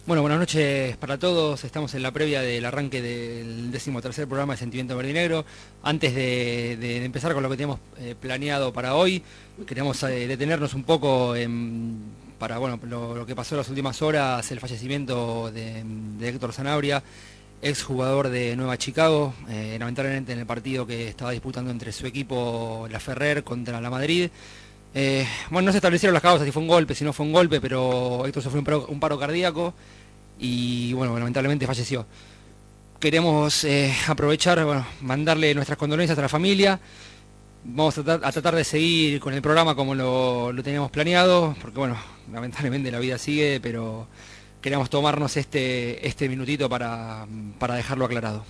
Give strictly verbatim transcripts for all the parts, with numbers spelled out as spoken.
Bueno, buenas noches para todos. Estamos en la previa del arranque del decimotercer programa de Sentimiento Verdinegro. Antes de, de, de empezar con lo que teníamos eh, planeado para hoy, queríamos eh, detenernos un poco en, para bueno, lo, lo que pasó en las últimas horas, el fallecimiento de, de Héctor Sanabria, ex jugador de Nueva Chicago, eh, lamentablemente en el partido que estaba disputando entre su equipo La Ferrer contra la Madrid. Eh, bueno, no se establecieron las causas, si fue un golpe, si no fue un golpe, pero Héctor sufrió un paro, un paro cardíaco y bueno, lamentablemente falleció. Queremos eh, aprovechar, bueno, mandarle nuestras condolencias a la familia. Vamos a tratar, a tratar de seguir con el programa como lo, lo teníamos planeado, porque bueno, lamentablemente la vida sigue, pero queríamos tomarnos este, este minutito para, para dejarlo aclarado.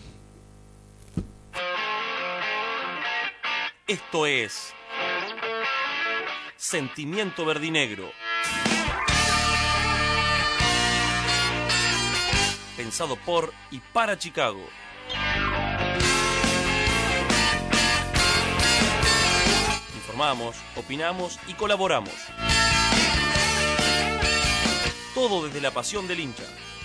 Esto es Sentimiento Verdinegro. Pensado por y para Chicago. Informamos, opinamos y colaboramos. Todo desde la pasión del hincha.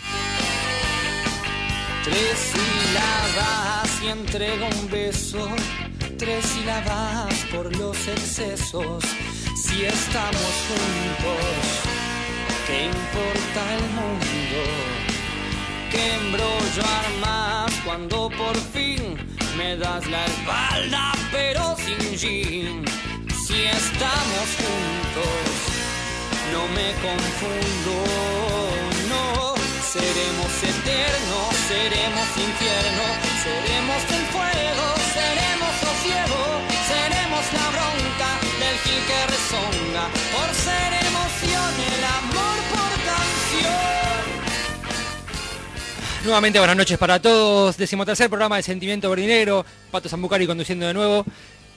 Tres sílabas y entrego un beso. Tres sílabas por los excesos. Si estamos juntos, ¿qué importa el mundo? ¿Qué embrollo armas cuando por fin me das la espalda pero sin jean? Si estamos juntos, no me confundo, no. Seremos eternos, seremos infierno, seremos el fuego, seremos sosiego, seremos la bronca del gil que rezonga, por ser emoción, el amor por canción. Nuevamente buenas noches para todos, decimotercer programa de Sentimiento Verdinegro, Pato Zambucari conduciendo de nuevo.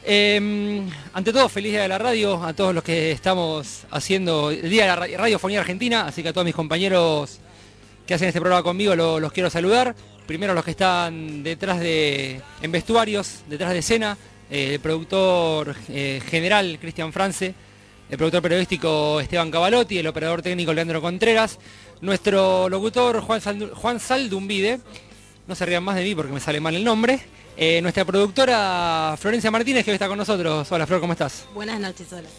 Eh, ante todo, feliz día de la radio, a todos los que estamos haciendo el día de la radiofonía argentina, así que a todos mis compañeros que hacen este programa conmigo lo, los quiero saludar. Primero los que están detrás de, en vestuarios, detrás de escena, eh, el productor eh, general Cristian France, el productor periodístico Esteban Cavalotti, el operador técnico Leandro Contreras, nuestro locutor Juan, Sal, Juan Saldumbide, no se rían más de mí porque me sale mal el nombre, eh, nuestra productora Florencia Martínez, que hoy está con nosotros. Hola Flor, ¿cómo estás? Buenas noches, hola.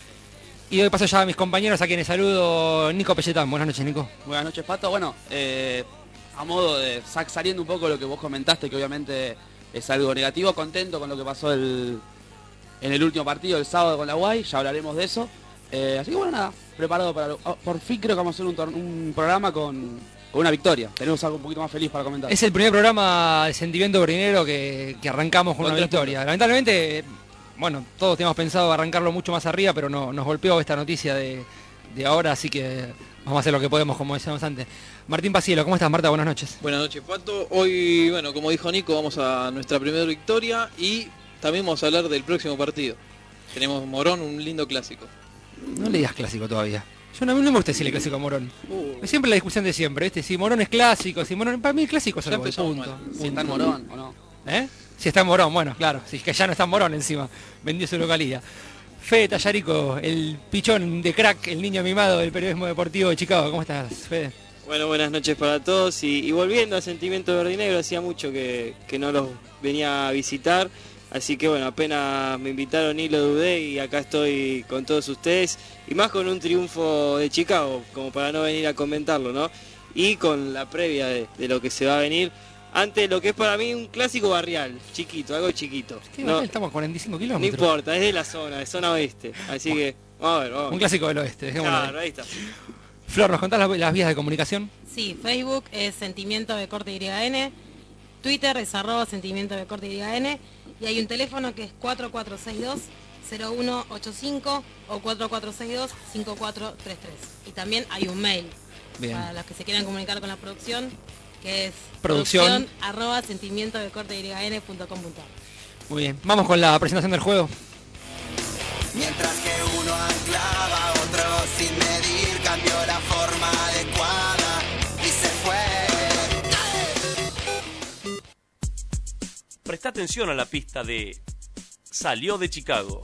Y hoy paso ya a mis compañeros a quienes saludo. Nico Pelletán, buenas noches, Nico. Buenas noches, Pato. Bueno, eh, a modo de saliendo un poco de lo que vos comentaste, que obviamente es algo negativo, contento con lo que pasó el, en el último partido, el sábado con la Guay, ya hablaremos de eso. Eh, así que bueno, nada, preparado para... Lo, oh, por fin creo que vamos a hacer un, un programa con, con una victoria. Tenemos algo un poquito más feliz para comentar. Es el primer programa de Sentimiento Verdinegro que, que arrancamos con, con una victoria. Puntos. Lamentablemente... Bueno, todos teníamos pensado arrancarlo mucho más arriba, pero no, nos golpeó esta noticia de, de ahora, así que vamos a hacer lo que podemos, como decíamos antes. Martín Pacielo, ¿cómo estás, Marta? Buenas noches. Buenas noches, Pato. Hoy, bueno, como dijo Nico, vamos a nuestra primera victoria y también vamos a hablar del próximo partido. Tenemos Morón, un lindo clásico. No le digas clásico todavía. Yo no, no me gusta decirle clásico a Morón. Uh. Es siempre la discusión de siempre, ¿viste? Si Morón es clásico, si Morón... Para mí el clásico es algo, punto. punto. Si está en Morón o no. ¿Eh? Si está en Morón, bueno, claro, si es que ya no está en Morón encima, vendió su localía. Fede Tallarico, el pichón de crack, el niño mimado del periodismo deportivo de Chicago. ¿Cómo estás, Fede? Bueno, buenas noches para todos y, y volviendo a Sentimiento Verdinegro, hacía mucho que, que no los venía a visitar, así que bueno, apenas me invitaron y lo dudé y acá estoy con todos ustedes y más con un triunfo de Chicago, como para no venir a comentarlo, ¿no? Y con la previa de, de lo que se va a venir. Ante lo que es para mí un clásico barrial, chiquito, algo chiquito. ¿Qué no, estamos a cuarenta y cinco kilómetros? No importa, es de la zona, de zona oeste. Así bueno, que, vamos a ver, vamos. Un clásico del oeste, claro, ahí está. Flor, ¿nos contás las, las vías de comunicación? Sí, Facebook es Sentimiento de Corte Y N, Twitter es arroba Sentimiento de Corte Y N, y hay un teléfono que es cuatro cuatro seis dos cero uno ocho cinco o cuatro cuatro seis dos cinco cuatro tres tres. Y también hay un mail. Bien. Para los que se quieran comunicar con la producción, que es producción, producción arroba sentimiento de corte y n punto com punto a r. Muy bien, vamos con la presentación del juego. Mientras que uno anclaba, otro sin medir cambió la forma adecuada y se fue. Presta atención a la pista de Salió de Chicago.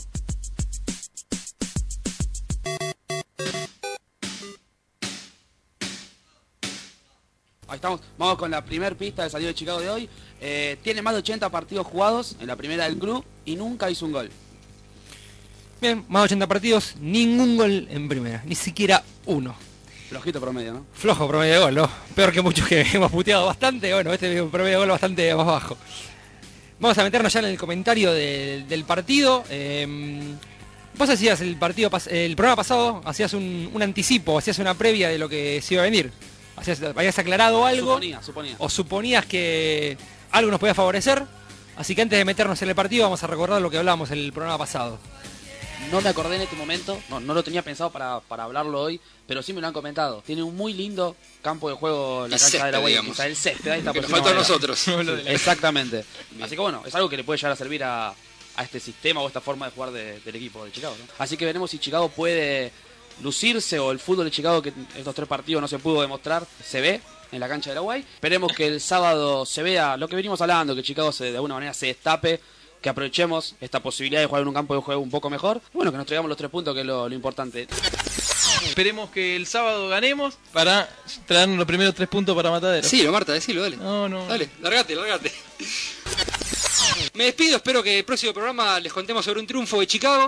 ahí estamos. Vamos con la primer pista de Salió de Chicago de hoy. Eh, tiene más de ochenta partidos jugados en la primera del club y nunca hizo un gol. Bien, más de ochenta partidos, ningún gol en primera, ni siquiera uno. Flojito promedio, ¿no? Flojo promedio de gol, ¿no? Peor que muchos que hemos puteado bastante, bueno, este es un promedio de gol bastante más bajo. Vamos a meternos ya en el comentario de, del partido. Eh, vos hacías el partido el programa pasado, hacías un, un anticipo, hacías una previa de lo que se iba a venir. Hacías, habías aclarado algo. Suponía, suponía. O suponías que algo nos podía favorecer. Así que antes de meternos en el partido vamos a recordar lo que hablábamos en el programa pasado. No me acordé en este momento, no, no lo tenía pensado para, para hablarlo hoy, pero sí me lo han comentado. Tiene un muy lindo campo de juego la el cancha césped, de la Guay, digamos. el césped, ahí está. Que nos falta a nosotros. Exactamente. Así que bueno, es algo que le puede llegar a servir a, a este sistema o esta forma de jugar de, del equipo de Chicago, ¿no? Así que veremos si Chicago puede lucirse o el fútbol de Chicago, que estos tres partidos no se pudo demostrar, se ve en la cancha de la Guay. Esperemos que el sábado se vea lo que venimos hablando, que Chicago se, de alguna manera se destape, que aprovechemos esta posibilidad de jugar en un campo de juego un poco mejor. Bueno, que nos traigamos los tres puntos, que es lo, lo importante. Esperemos que el sábado ganemos para traernos los primeros tres puntos para Matadero. Sí, lo Marta, decilo, dale. No, no. Dale, largate, largate. Me despido, espero que el próximo programa les contemos sobre un triunfo de Chicago.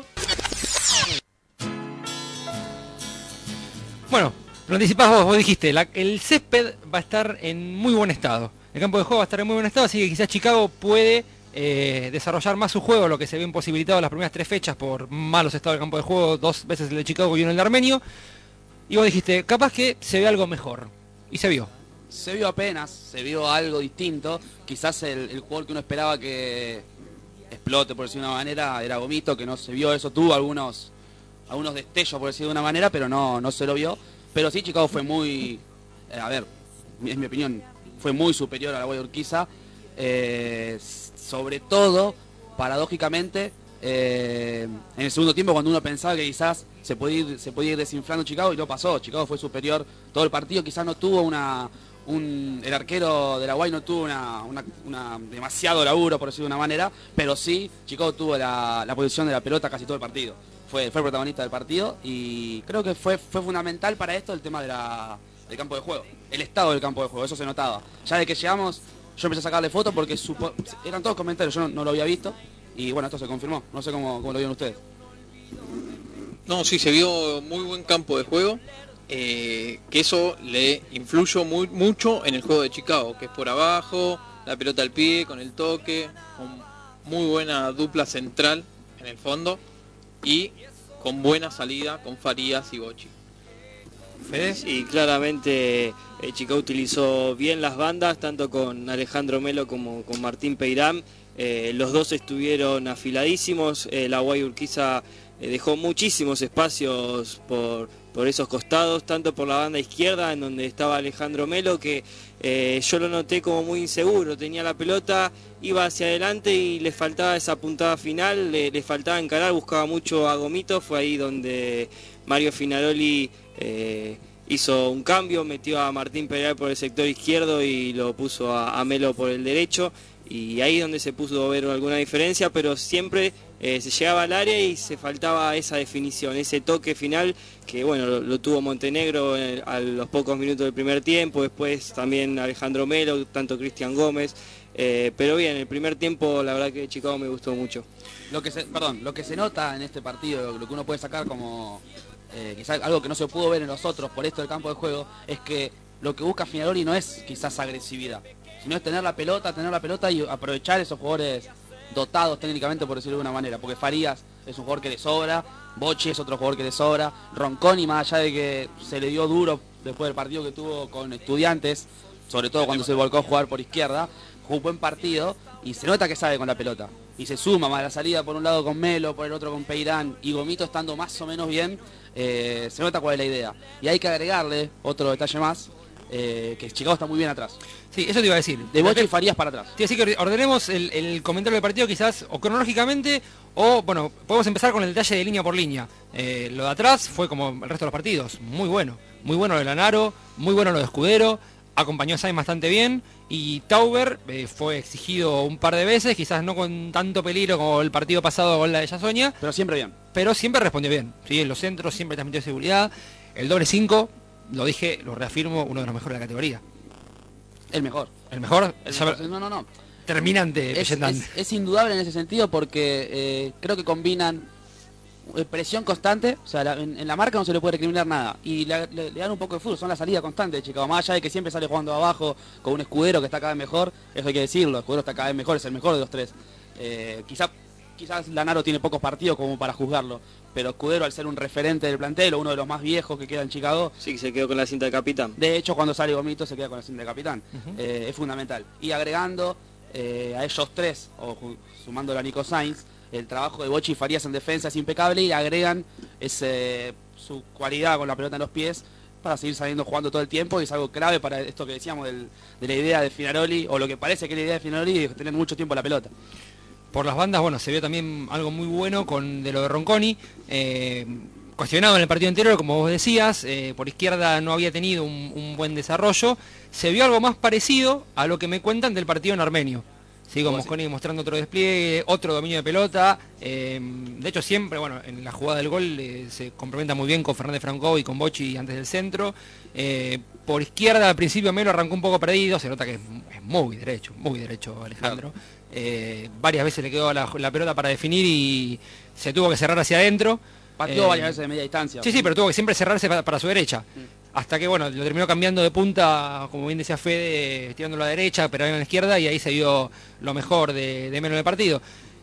Bueno, lo anticipás vos, vos dijiste, la, el césped va a estar en muy buen estado. El campo de juego va a estar en muy buen estado, así que quizás Chicago puede eh, desarrollar más su juego, lo que se ve imposibilitado las primeras tres fechas por malos estados del campo de juego, dos veces el de Chicago y uno el de Armenio. Y vos dijiste, capaz que se ve algo mejor. Y se vio. Se vio apenas, se vio algo distinto. Quizás el, el jugador que uno esperaba que explote, por decir de una manera, era Gomito, que no se vio eso. Tuvo algunos algunos destellos, por decir de una manera, pero no, no se lo vio. Pero sí, Chicago fue muy, eh, a ver, es mi opinión, fue muy superior a la Guay Urquiza. Eh, sobre todo, paradójicamente, eh, en el segundo tiempo, cuando uno pensaba que quizás se podía ir, se podía ir desinflando Chicago, y no pasó. Chicago fue superior todo el partido, quizás no tuvo una... Un, el arquero de la Guay no tuvo una, una, una demasiado laburo, por decirlo de una manera, pero sí, Chicago tuvo la, la posición de la pelota casi todo el partido. Fue, fue el protagonista del partido y creo que fue, fue fundamental para esto el tema de la, del campo de juego, el estado del campo de juego, eso se notaba. Ya de que llegamos, yo empecé a sacarle fotos porque supo, eran todos comentarios, yo no, no lo había visto y bueno, esto se confirmó, no sé cómo, cómo lo vieron ustedes. No, sí, se vio muy buen campo de juego. Eh, que eso le influyó muy, mucho en el juego de Chicago, que es por abajo, la pelota al pie, con el toque, con muy buena dupla central en el fondo y con buena salida con Farías y Bocci. ¿Fede? Y claramente eh, Chicago utilizó bien las bandas, tanto con Alejandro Melo como con Martín Peirán. Eh, los dos estuvieron afiladísimos, eh, la Guay Urquiza eh, dejó muchísimos espacios por... por esos costados, tanto por la banda izquierda, en donde estaba Alejandro Melo, que eh, yo lo noté como muy inseguro, tenía la pelota, iba hacia adelante y le faltaba esa puntada final, le, le faltaba encarar, buscaba mucho a Gomito, fue ahí donde Mario Finaroli eh, hizo un cambio, metió a Martín Pereira por el sector izquierdo y lo puso a, a Melo por el derecho, y ahí donde se pudo ver alguna diferencia, pero siempre eh, se llegaba al área y se faltaba esa definición, ese toque final que bueno, lo, lo tuvo Montenegro eh, a los pocos minutos del primer tiempo, después también Alejandro Melo, tanto Cristian Gómez, eh, pero bien, el primer tiempo la verdad que Chicago me gustó mucho. Lo que se, perdón, lo que se nota en este partido, lo que uno puede sacar como eh, quizás algo que no se pudo ver en los otros por esto del campo de juego, es que lo que busca Finaroli no es quizás agresividad, sino es tener la pelota, tener la pelota y aprovechar esos jugadores dotados técnicamente, por decirlo de una manera, porque Farías es un jugador que le sobra, Bocci es otro jugador que le sobra, Ronconi, más allá de que se le dio duro después del partido que tuvo con Estudiantes, sobre todo cuando se volcó a jugar por izquierda, jugó un buen partido y se nota que sabe con la pelota. Y se suma más la salida por un lado con Melo, por el otro con Peirán y Gomito estando más o menos bien, eh, se nota cuál es la idea. Y hay que agregarle otro detalle más, eh, que Chicago está muy bien atrás. Sí, eso te iba a decir. De Bocci y Farías para atrás. Te iba a decir que ordenemos el, el comentario del partido quizás o cronológicamente o, bueno, podemos empezar con el detalle de línea por línea. Eh, lo de atrás fue como el resto de los partidos, muy bueno. Muy bueno lo de Lanaro, muy bueno lo de Escudero, acompañó a Sainz bastante bien y Tauber eh, fue exigido un par de veces, quizás no con tanto peligro como el partido pasado con la de Yasoña. Pero siempre bien. Pero siempre respondió bien. Sí, en los centros siempre transmitió seguridad. El doble cinco, lo dije, lo reafirmo, uno de los mejores de la categoría. El mejor. ¿El mejor? El Ya- mejor. No, no, no. Terminante, Es, Pelletán. es- es indudable en ese sentido porque eh, creo que combinan eh, presión constante, o sea, la- en, en la marca no se le puede recriminar nada, y le, le- le dan un poco de fútbol, son la salida constante de Chicago, más allá de que siempre sale jugando abajo con un Escudero que está cada vez mejor, eso hay que decirlo, Escudero está cada vez mejor, es el mejor de los tres. Eh, quizá, quizás Lanaro tiene pocos partidos como para juzgarlo, pero Escudero al ser un referente del plantel, o uno de los más viejos que queda en Chicago, Sí, que se quedó con la cinta de capitán. de hecho cuando sale Gomito se queda con la cinta de capitán. Ujú. Eh, es fundamental. Y agregando eh, a ellos tres, o ju- sumándolo a Nico Sainz, el trabajo de Bochi y Farías en defensa es impecable y agregan ese, su cualidad con la pelota en los pies para seguir saliendo jugando todo el tiempo, y es algo clave para esto que decíamos del- de la idea de Finaroli, o lo que parece que es la idea de Finaroli, de tener mucho tiempo la pelota. Por las bandas, bueno, se vio también algo muy bueno con de lo de Ronconi, eh, cuestionado en el partido anterior, como vos decías, eh, por izquierda no había tenido un, un buen desarrollo, se vio algo más parecido a lo que me cuentan del partido en Armenio. Sí, con Oh, sí. Mosconi mostrando otro despliegue, otro dominio de pelota, eh, de hecho siempre, bueno, en la jugada del gol eh, se complementa muy bien con Fernández Franco y con Bochi antes del centro. Eh, por izquierda al principio Melo arrancó un poco perdido, se nota que es, es muy derecho, muy derecho Alejandro. Eh, varias veces le quedó la, la pelota para definir y se tuvo que cerrar hacia adentro. Partió Eh, varias veces de media distancia. Sí, sí, pero tuvo que siempre cerrarse para, para su derecha. Hasta que, bueno, lo terminó cambiando de punta, como bien decía Fede, tirándolo a la derecha, pero a la izquierda, y ahí se vio lo mejor de, de Melo en el partido.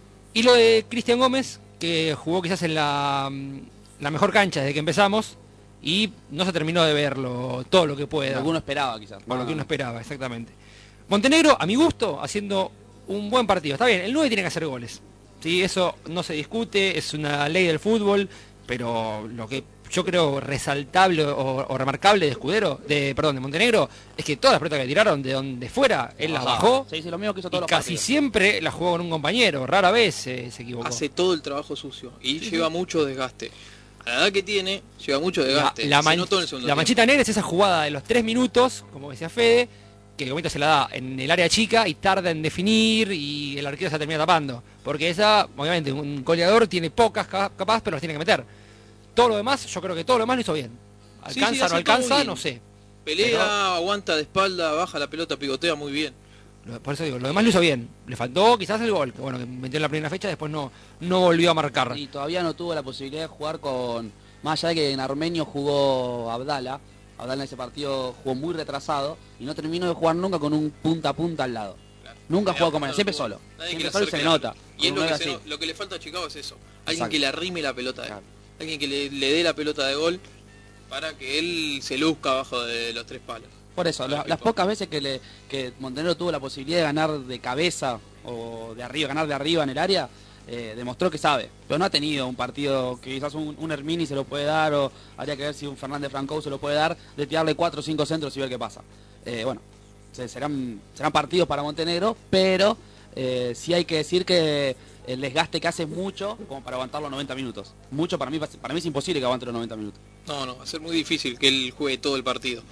Y lo de Cristian Gómez, que jugó quizás en la, la mejor cancha desde que empezamos, y no se terminó de verlo todo lo que pueda. Lo que uno esperaba quizás. Por lo que uno esperaba, exactamente. Montenegro, a mi gusto, haciendo un buen partido. Está bien, el nueve tiene que hacer goles. ¿Sí? Eso no se discute, es una ley del fútbol, pero lo que yo creo resaltable o, o remarcable de Escudero, de perdón, de Montenegro, es que todas las pelotas que tiraron de donde fuera, él las bajó, Sí, sí, lo mismo que hizo y todos los casi partidos. siempre las jugó con un compañero, rara vez eh, se equivocó. Hace todo el trabajo sucio y lleva mucho desgaste. A la edad que tiene, lleva mucho La, desgaste. la Se man- notó en el segundo la tiempo. manchita negra es esa jugada de los tres minutos, como decía Fede, que Gomito se la da en el área chica y tarda en definir y el arquero se la termina tapando. Porque esa, obviamente, un goleador tiene pocas ca- capaz, pero las tiene que meter. Todo lo demás, yo creo que todo lo demás lo hizo bien. Sí, sí, ¿Alcanza o hace no todo alcanza? bien. No sé. Pelea, Pero- aguanta de espalda, baja la pelota, pivotea muy bien. Lo- Por eso digo, lo demás lo hizo bien. Le faltó quizás el gol, que bueno, que metió en la primera fecha, después no, no volvió a marcar. Y todavía no tuvo la posibilidad de jugar con... Más allá de que en Armenio jugó Abdala, Abdala en ese partido jugó muy retrasado y no terminó de jugar nunca con un punta a punta al lado. Nunca Nadie jugó como apunta él, siempre al solo. fútbol. Nadie Siempre que le solo y se acerque le la nota. pelota. Y es Un lo que, nueve se así. no- lo que le falta a Chicago es eso. Alguien Exacto. que le arrime la pelota a él. Claro. Alguien que le, le dé la pelota de gol para que él se luzca abajo de los tres palos. Por eso, Para la- que las juegue. pocas veces que, le, que Montenegro tuvo la posibilidad de ganar de cabeza o de arriba, ganar de arriba en el área, eh, demostró que sabe. Pero no ha tenido un partido que quizás un, un Hermini se lo puede dar, o habría que ver si un Fernández Franco se lo puede dar, de tirarle cuatro o cinco centros y ver qué pasa. Eh, bueno, se- serán, serán partidos para Montenegro, pero eh, sí hay que decir que el desgaste que hace es mucho como para aguantar los noventa minutos. Mucho para mí, para mí es imposible que aguante los noventa minutos. No, no, va a ser muy difícil que él juegue todo el partido.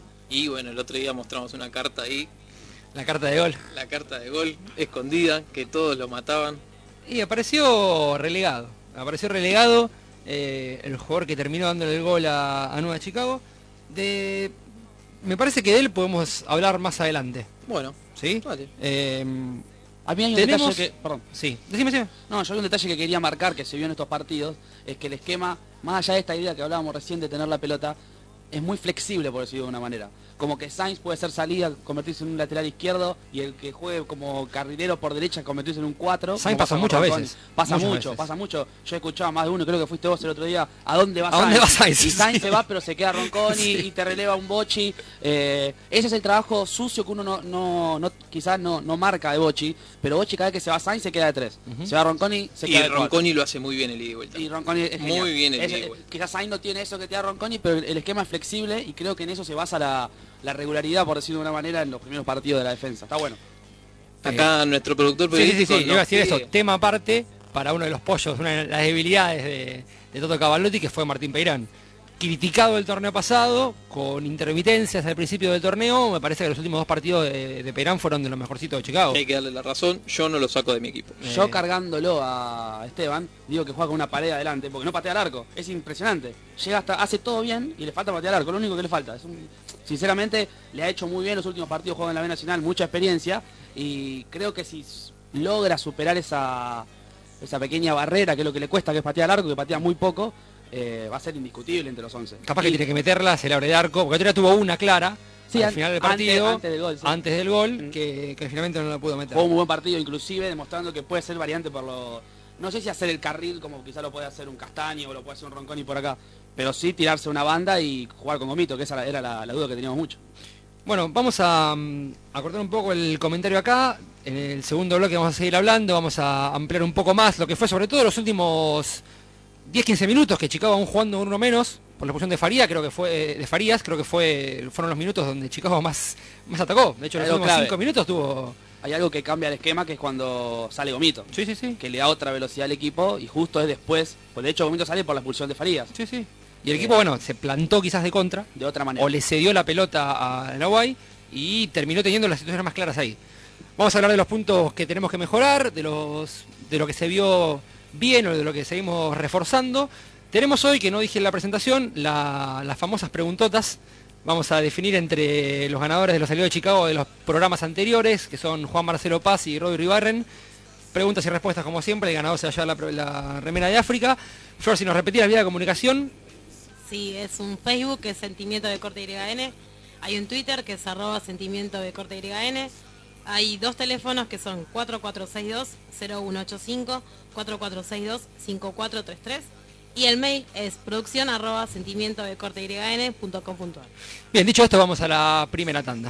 Y bueno, el otro día mostramos una carta ahí, La carta de gol. la carta de gol escondida, que todos lo mataban. Y apareció relegado. Apareció relegado eh, el jugador que terminó dándole el gol a, a Nueva Chicago. De, me parece que de él podemos hablar más adelante. Bueno, ¿Sí? vale. Eh, A mí hay un Tenemos- detalle que... Perdón. sí. Decime, decime. No, yo hay un detalle que quería marcar que se vio en estos partidos, es que el esquema, más allá de esta idea que hablábamos recién de tener la pelota, es muy flexible, por decirlo de una manera. Como que Sainz puede ser salida, convertirse en un lateral izquierdo, y el que juegue como carrilero por derecha, convertirse en un cuatro. Sainz como pasa con muchas Ronconi. veces. Pasa Muchas mucho, veces. pasa mucho. Yo he escuchado a más de uno, creo que fuiste vos el otro día, ¿a dónde va ¿A Sainz? dónde va Sainz? Y Sainz Sí. se va, pero se queda Ronconi y te releva un Bochi. Eh, ese es el trabajo sucio que uno no, no, no quizás no, no marca de Bochi, pero Bochi cada vez que se va Sainz se queda de tres. Ujú. Se va Ronconi, se Y queda de cuatro. Ronconi lo hace muy bien el ida y vuelta. Y Ronconi es Muy genial. bien el Es- ida y eh, vuelta. quizás Sainz no tiene eso que te da Ronconi, pero el, el esquema es flexible y creo que en eso se basa la, la regularidad, por decirlo de una manera, en los primeros partidos de la defensa. Está bueno. Acá nuestro productor Sí, sí, sí, periodístico sí, iba a nos decir pide- eso. Tema aparte para uno de los pollos, una de las debilidades de, de Toto Cavallotti, que fue Martín Peirán. Criticado el torneo pasado, con intermitencias al principio del torneo, me parece que los últimos dos partidos de, de Peirán fueron de los mejorcitos de Chicago. Hay que darle la razón, yo no lo saco de mi equipo. Eh, Yo cargándolo a Esteban, digo que juega con una pared adelante, porque no patea al arco. Es impresionante. Llega hasta, hace todo bien y le falta patear al arco, lo único que le falta. Es un, sinceramente le ha hecho muy bien los últimos partidos jugando en la B Nacional, mucha experiencia, y creo que si logra superar esa, esa pequeña barrera, que es lo que le cuesta, que es patear al arco, que patea muy poco, eh, va a ser indiscutible entre los once. Capaz y, que tiene que meterla, se le abre el arco, porque todavía tuvo una clara sí, al an final del partido, antes, antes del gol, sí. antes del gol Mm. que, que finalmente no la pudo meter. Jugó un muy buen partido, inclusive demostrando que puede ser variante por lo... No sé si hacer el carril como quizá lo puede hacer un Castaño o lo puede hacer un Ronconi por acá, pero sí tirarse una banda y jugar con Gomito, que esa era la, la duda que teníamos mucho. Bueno, vamos a, mm, a cortar un poco el comentario acá. En el segundo bloque vamos a seguir hablando, vamos a ampliar un poco más lo que fue sobre todo los últimos diez quince minutos, que Chicago aún jugando uno menos, por la expulsión de Faría, creo que fue de Farías, creo que fue fueron los minutos donde Chicago más, más atacó. De hecho, en los Algo últimos clave. cinco minutos tuvo... Hay algo que cambia el esquema, que es cuando sale Gomito, Sí, sí, sí. que le da otra velocidad al equipo, y justo es después, pues de hecho Gomito sale por la expulsión de Farías, Sí, sí. Y el equipo, bueno, se plantó quizás de contra, de otra manera. o le cedió la pelota a Nahuay y terminó teniendo las situaciones más claras ahí. Vamos a hablar de los puntos que tenemos que mejorar, de los de lo que se vio bien o de lo que seguimos reforzando. Tenemos hoy, que no dije en la presentación, la- las famosas preguntotas. Vamos a definir entre los ganadores de los salidos de Chicago de los programas anteriores, que son Juan Marcelo Paz y Rodri Ibarren. Preguntas y respuestas como siempre, el ganador se va a llevar la, la remera de África. Flor, si nos repetía la vía de comunicación. Sí, es un Facebook que es Sentimiento de Corte Y N. Hay un Twitter que es arroba Sentimiento de Corte Y N. Hay dos teléfonos que son cuatro cuatro seis dos cero uno ocho cinco, cuatro cuatro seis dos cinco cuatro tres tres. Y el mail es producción arroba sentimiento de corte y n punto com punto a r. Bien, dicho esto, vamos a la primera tanda.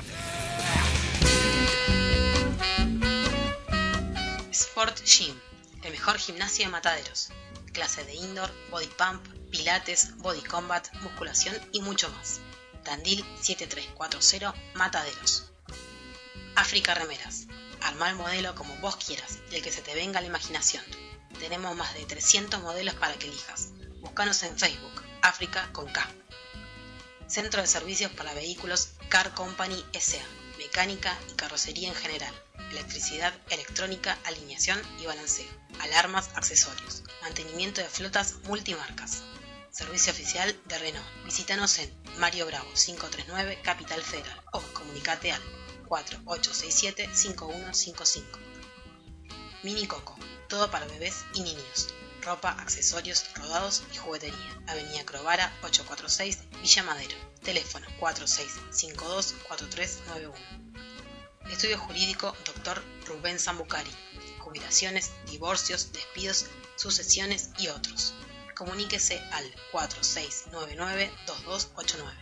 Sport Gym, el mejor gimnasio de Mataderos. Clases de indoor, body pump, pilates, body combat, musculación y mucho más. Tandil siete tres cuatro cero, Mataderos. África Remeras. Armá el modelo como vos quieras y el que se te venga a la imaginación. Tenemos más de trescientos modelos para que elijas. Búscanos en Facebook, África con K. Centro de Servicios para Vehículos Car Company S A. Mecánica y carrocería en general. Electricidad, electrónica, alineación y balanceo. Alarmas, accesorios. Mantenimiento de flotas multimarcas. Servicio oficial de Renault. Visítanos en Mario Bravo cinco tres nueve, Capital Federal. O comunicate al cuatro ocho seis siete cinco uno cinco cinco. Mini Coco. Todo para bebés y niños. Ropa, accesorios, rodados y juguetería. Avenida Crovara ochocientos cuarenta y seis, Villa Madero. Teléfono cuatro seis cinco dos cuatro tres nueve uno. Estudio Jurídico Doctor Rubén Zambucari. Jubilaciones, divorcios, despidos, sucesiones y otros. Comuníquese al cuatro seis nueve nueve dos dos ocho nueve.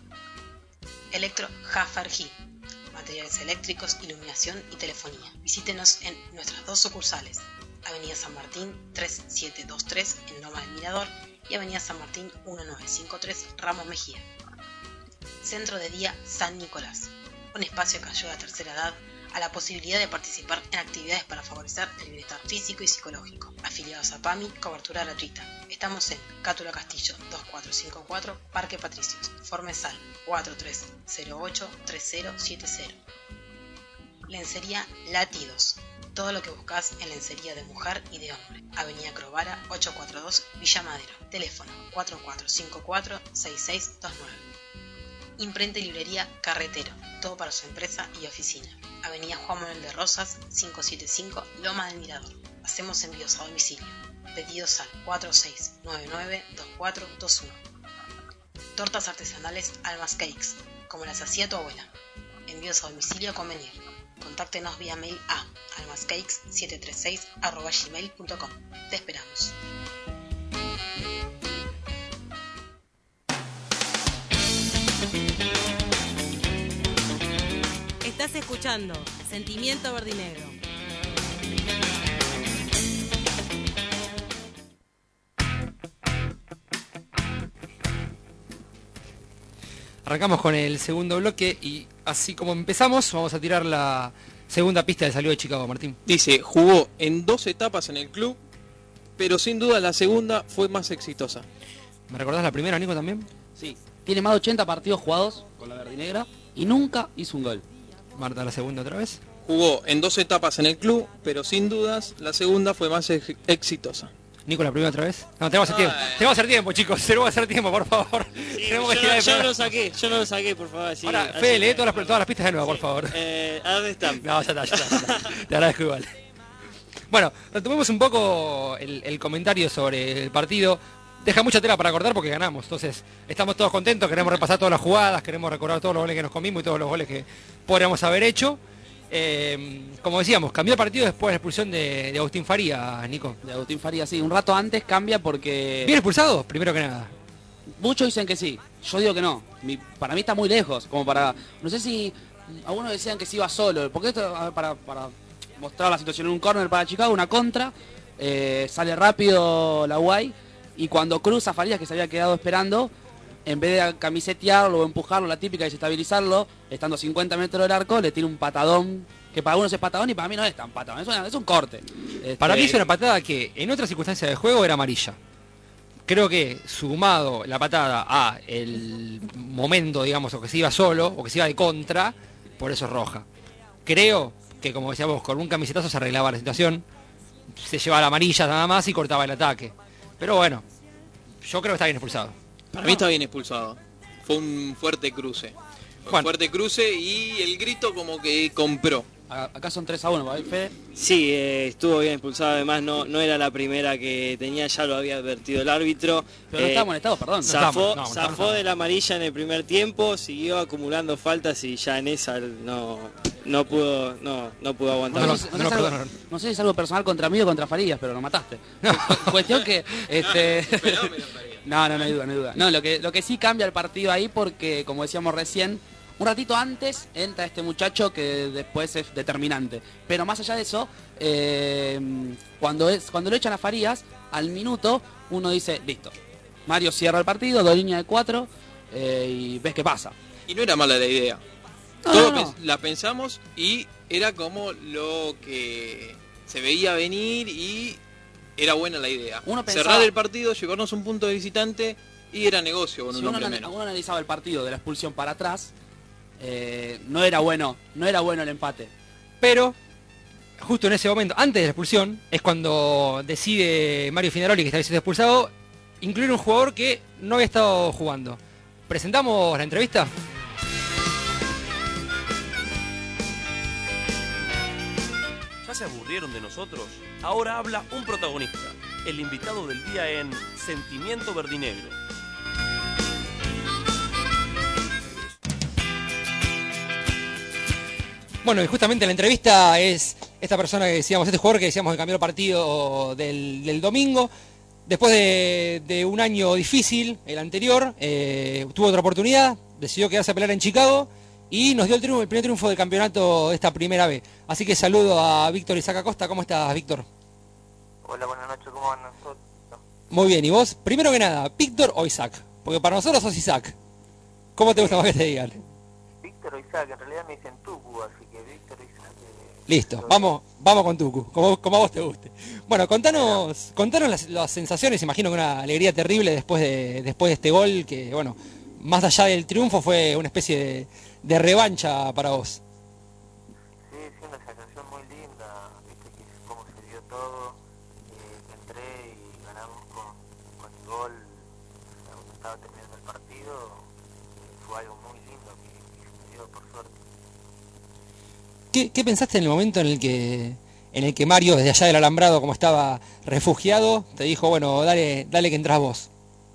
Electro Hafergi. Materiales eléctricos, iluminación y telefonía. Visítenos en nuestras dos sucursales. Avenida San Martín tres siete dos tres en Loma del Mirador y Avenida San Martín diecinueve cincuenta y tres Ramos Mejía. Centro de Día San Nicolás, un espacio que ayuda a la tercera edad a la posibilidad de participar en actividades para favorecer el bienestar físico y psicológico. Afiliados a PAMI, cobertura gratuita. Estamos en Cátula Castillo dos cuatro cinco cuatro, Parque Patricios. Formes al cuatro tres cero ocho tres cero siete cero. Lencería Latidos. Todo lo que buscas en lencería de mujer y de hombre. Avenida Crovara ochocientos cuarenta y dos, Villa Madero. Teléfono cuatro cuatro cinco cuatro seis seis dos nueve. Imprenta y librería Carretero. Todo para su empresa y oficina. Avenida Juan Manuel de Rosas quinientos setenta y cinco, Loma del Mirador. Hacemos envíos a domicilio. Pedidos al cuatro seis nueve nueve dos cuatro dos uno. Tortas artesanales Almas Cakes, como las hacía tu abuela. Envíos a domicilio a convenir. Contáctenos vía mail a almascakes siete tres seis arroba gmail punto com. Te esperamos. Estás escuchando Sentimiento Verdinegro. Arrancamos con el segundo bloque y así como empezamos, vamos a tirar la segunda pista del salido de Chicago, Martín. Dice, jugó en dos etapas en el club, pero sin duda la segunda fue más exitosa. ¿Me recordás la primera, Nico, también? Sí, tiene más de ochenta partidos jugados con la verdinegra y nunca hizo un gol. Marta, la segunda otra vez. Jugó en dos etapas en el club, pero sin dudas la segunda fue más ex- exitosa. Nico, la primera otra vez. No, tenemos que hacer tiempo. Ay. Tenemos que hacer tiempo, chicos. Tenemos que hacer tiempo, por favor. tenemos que yo, girar no, el yo no programa. lo saqué, yo no lo saqué, por favor. Así, Ahora, así Fede, lee me- todas las, todas las pistas de nuevo, por favor. Eh, ¿a dónde están? No, ya está, ya está. ya está. Te agradezco igual. Bueno, retomemos un poco el, el comentario sobre el partido. Deja mucha tela para cortar porque ganamos. Entonces, estamos todos contentos, queremos repasar todas las jugadas, queremos recordar todos los goles que nos comimos y todos los goles que podríamos haber hecho. Eh, como decíamos, cambió el partido después de la expulsión de, de Agustín Faría, Nico. De Agustín Faría, sí. Un rato antes cambia porque... ¿Bien expulsado? Primero que nada. Muchos dicen que sí. Yo digo que no. Mi- para mí está muy lejos. Como para... No sé si... Algunos decían que sí iba solo. Porque esto, a ver, para, para mostrar la situación, en un córner para Chicago, una contra. eh, sale rápido la Guay. Y cuando cruza Farías, que se había quedado esperando, en vez de camisetearlo o empujarlo, la típica, desestabilizarlo, estando a cincuenta metros del arco, le tira un patadón, que para algunos es patadón y para mí no es tan patadón, es, una- es un corte. Este, Para mí es una patada que en otras circunstancias de juego era amarilla. Creo que sumado la patada a el momento, digamos, o que se iba solo, o que se iba de contra, por eso es roja. Creo que, como decíamos, con un camisetazo se arreglaba la situación, se llevaba la amarilla nada más y cortaba el ataque. Pero bueno, yo creo que está bien expulsado. Para mí está bien expulsado. Fue un fuerte cruce. Fue Bueno. un fuerte cruce y el grito como que compró. a- Acá son tres a uno, ¿vale, Fede? Sí, eh, estuvo bien expulsado, además no, no era la primera que tenía, ya lo había advertido el árbitro. Pero no Eh, está molestado, perdón. No Zafó, estamos, no, zafó estamos. de la amarilla en el primer tiempo, siguió acumulando faltas y ya en esa no, no pudo no, no pudo aguantar. No, No, sé, no, no sé no, si es algo- perdón, no sé si es algo personal contra mí o contra Farías, pero lo mataste. Cu- Cuestión que... Este... No, no, no hay duda, no hay duda. No, lo que, lo que sí cambia el partido ahí porque, como decíamos recién, un ratito antes entra este muchacho que después es determinante. Pero más allá de eso, eh, cuando, es, cuando lo echan a Farías, al minuto uno dice, listo. Mario cierra el partido, dos líneas de cuatro, eh, y ves qué pasa. Y no era mala la idea. No, Todo no, no. pens- la pensamos y era como lo que se veía venir y era buena la idea. Uno pensaba- Cerrar el partido, llevarnos un punto de visitante y era negocio con Si un uno, hombre ana- menos. uno analizaba el partido de la expulsión para atrás, eh, no era bueno, no era bueno el empate. Pero, justo en ese momento, antes de la expulsión, es cuando decide Mario Finaroli, que está siendo expulsado, incluir un jugador que no había estado jugando. ¿Presentamos la entrevista? ¿Ya se aburrieron de nosotros? Ahora habla un protagonista, el invitado del día en Sentimiento Verdinegro. Bueno, y justamente la entrevista es esta persona que decíamos, este jugador que decíamos que cambió el partido del, del domingo. Después de, de un año difícil, el anterior, eh, tuvo otra oportunidad, decidió quedarse a pelear en Chicago y nos dio el, triunfo, el primer triunfo del campeonato de esta primera vez. Así que saludo a Víctor Isaac Acosta. ¿Cómo estás, Víctor? Hola, buenas noches, ¿cómo andan? Todo- Muy bien, ¿y vos? Primero que nada, ¿Víctor o Isaac? Porque para nosotros sos Isaac. ¿Cómo te gusta más que te digan? Víctor o Isaac, en realidad me dicen Tucu, así que Víctor o Isaac. eh, Listo, todo vamos, vamos con Tucu, como, como a vos te guste. Bueno, contanos, contanos las, las sensaciones, imagino que una alegría terrible después de, después de este gol, que bueno, más allá del triunfo fue una especie de, de revancha para vos. Sí, sí, una sensación muy linda, viste que es cómo se dio todo, eh, que entré y ganamos con, con el gol, o sea, cuando estaba terminando el partido, eh, fue algo muy lindo que, que se me dio por suerte. ¿Qué, qué pensaste en el momento en el que en el que Mario, desde allá del alambrado, como estaba refugiado, te dijo, bueno, dale, dale que entras vos?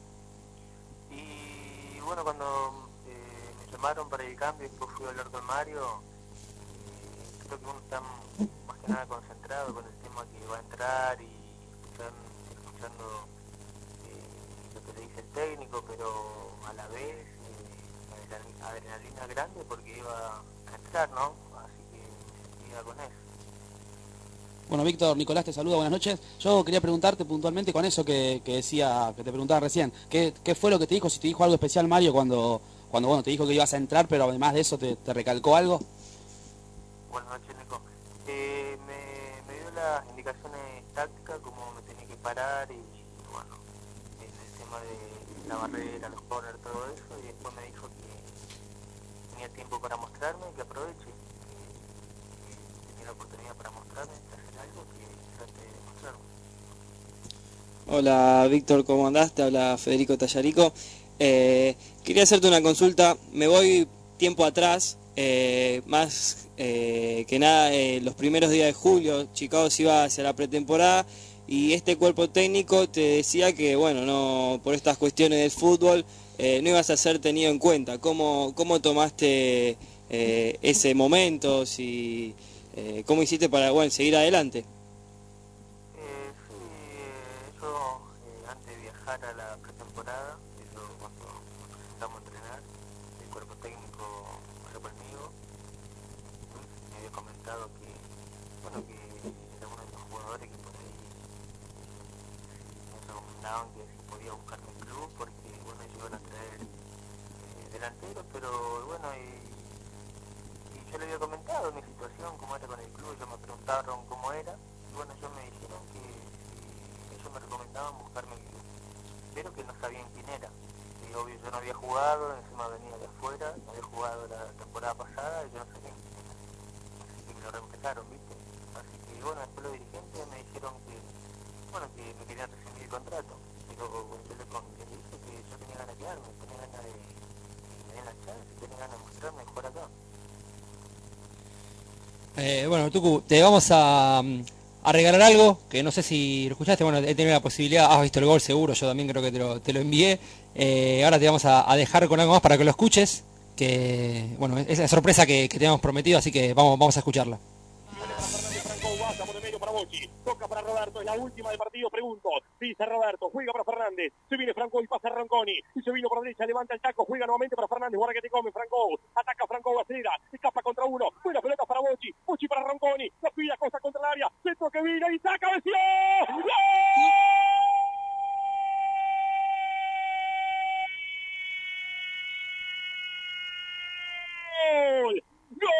Y bueno, cuando eh, me llamaron para el cambio y después fui a hablar con Mario, eh, creo que uno está más que nada concentrado con el tema que va a entrar y escuchando, escuchando eh, lo que le dice el técnico, pero a la vez eh, adrenalina, adrenalina grande porque iba a entrar, ¿no? Así que me sentía con eso. Bueno, Víctor, Nicolás te saluda, buenas noches. Yo quería preguntarte puntualmente con eso que, que decía, que te preguntaba recién. ¿Qué, ¿Qué fue lo que te dijo? Si te dijo algo especial Mario cuando, cuando bueno, te dijo que ibas a entrar, pero además de eso te, te recalcó algo. Buenas noches, Nico. Eh, me, me dio las indicaciones tácticas, cómo me tenía que parar y, bueno, en el tema de la barrera, los corners, todo eso, y después me dijo que tenía tiempo para mostrarme, que aproveche, que, que tenía la oportunidad para mostrarme, de hacer algo, que trate de mostrarme. Hola Víctor, ¿cómo andás? Te habla Federico Tallarico. Eh, quería hacerte una consulta, me voy tiempo atrás, eh, más eh, que nada eh, los primeros días de julio, Chicago se iba hacia la pretemporada y este cuerpo técnico te decía que, bueno, no por estas cuestiones del fútbol eh, no ibas a ser tenido en cuenta. ¿Cómo, cómo tomaste eh, ese momento? Si, eh, ¿Cómo hiciste para, bueno, seguir adelante? Eh, sí, eh, yo eh, antes de viajar a la pretemporada, eso cuando nos presentamos a entrenar, el cuerpo técnico pasó conmigo, me había comentado que, bueno, que era uno de los jugadores que por ahí me recomendaban que si podía buscarme un club, porque bueno, ellos iban a traer eh, delanteros, pero bueno, y, y yo le había comentado mi situación, cómo era con el club, ellos me preguntaron cómo era, y bueno, ellos me dijeron que si ellos me recomendaban buscarme el club, pero que no sabían quién era. Y obvio, yo no había jugado, encima venía de afuera, no había jugado la temporada pasada, y yo no sabía. Así que me lo reempezaron, ¿viste? Así que bueno, después los dirigentes me dijeron que, bueno, que me querían rescindir el contrato. Pero yo les con- les dije que yo tenía ganas de quedarme, tenía ganas de que me den la chance, tenía ganas de mostrarme mejor acá. Eh, bueno, Tucu, te vamos a, a regalar algo, que no sé si lo escuchaste, bueno, he tenido la posibilidad, has visto el gol seguro, yo también creo que te lo, te lo envié. Eh, ahora te vamos a, a dejar con algo más para que lo escuches, que bueno, es la sorpresa que, que te hemos prometido, así que vamos, vamos a escucharla. Toca para Roberto, es la última del partido, pregunto. Pisa Roberto, juega para Fernández. Se viene Franco y pasa Ronconi. Y se vino por derecha, levanta el taco, juega nuevamente para Fernández. Guarda que te come Franco. Ataca Franco, acelera, escapa contra uno. Buena pelota para Bocci. Bocci para Ronconi. La pilla cosa contra el área. Centro que vino y saca, ¡cabeció! ¡Gol! ¡Gol!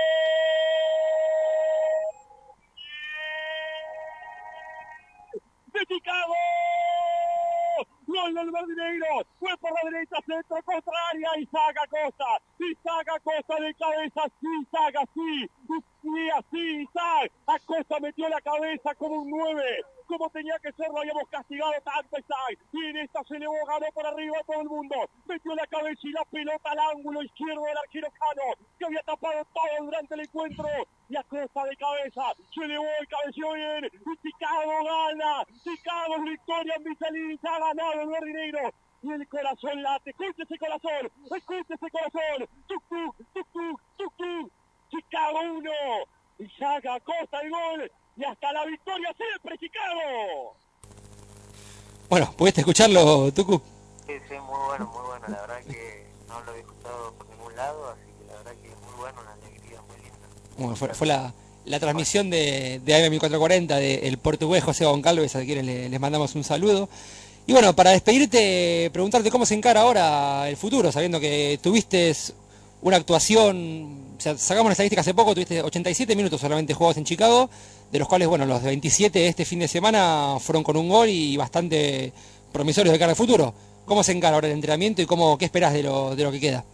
¡De Chicago! ¡Gol del verdinegro! Fue por la derecha, centro contraria y saca Costa. Y saca Costa de cabeza, sí, saca, sí. Y así, Isaac. Acosta metió la cabeza como un nueve. Como tenía que ser, lo habíamos castigado tanto, Isaac. Y en esta se elevó, ganó por arriba a todo el mundo. Metió la cabeza y la pelota al ángulo izquierdo del arquero Cano, que había tapado todo durante el encuentro. Y Acosta de cabeza, se elevó y cabeció bien. Y Chicago gana. Chicago es victoria en Michelin. Ha ganado el verdinegro. Y el corazón late. Escuche ese corazón. Escuche ese corazón. Tuk, tuk, tuk, tuk, tuk, tuk. Chicago uno. Y saca Acosta el gol. Y hasta la victoria siempre, Chicago. Bueno, ¿pudiste escucharlo, Tucu? Sí, sí, muy bueno, muy bueno. La verdad que no lo había escuchado por ningún lado, así que la verdad que es muy bueno, una alegría muy linda. Bueno, fue, fue la, la transmisión de, de A M mil cuatrocientos cuarenta del portugués José Goncalves, a quienes le, les mandamos un saludo. Y bueno, para despedirte, preguntarte cómo se encara ahora el futuro, sabiendo que tuviste una actuación, o sea, sacamos una estadística hace poco, tuviste ochenta y siete minutos solamente jugados en Chicago, de los cuales, bueno, los veintisiete de este fin de semana fueron con un gol y bastante promisorios de cara al futuro. ¿Cómo se encara ahora el entrenamiento y cómo, qué esperás de lo, de lo que queda?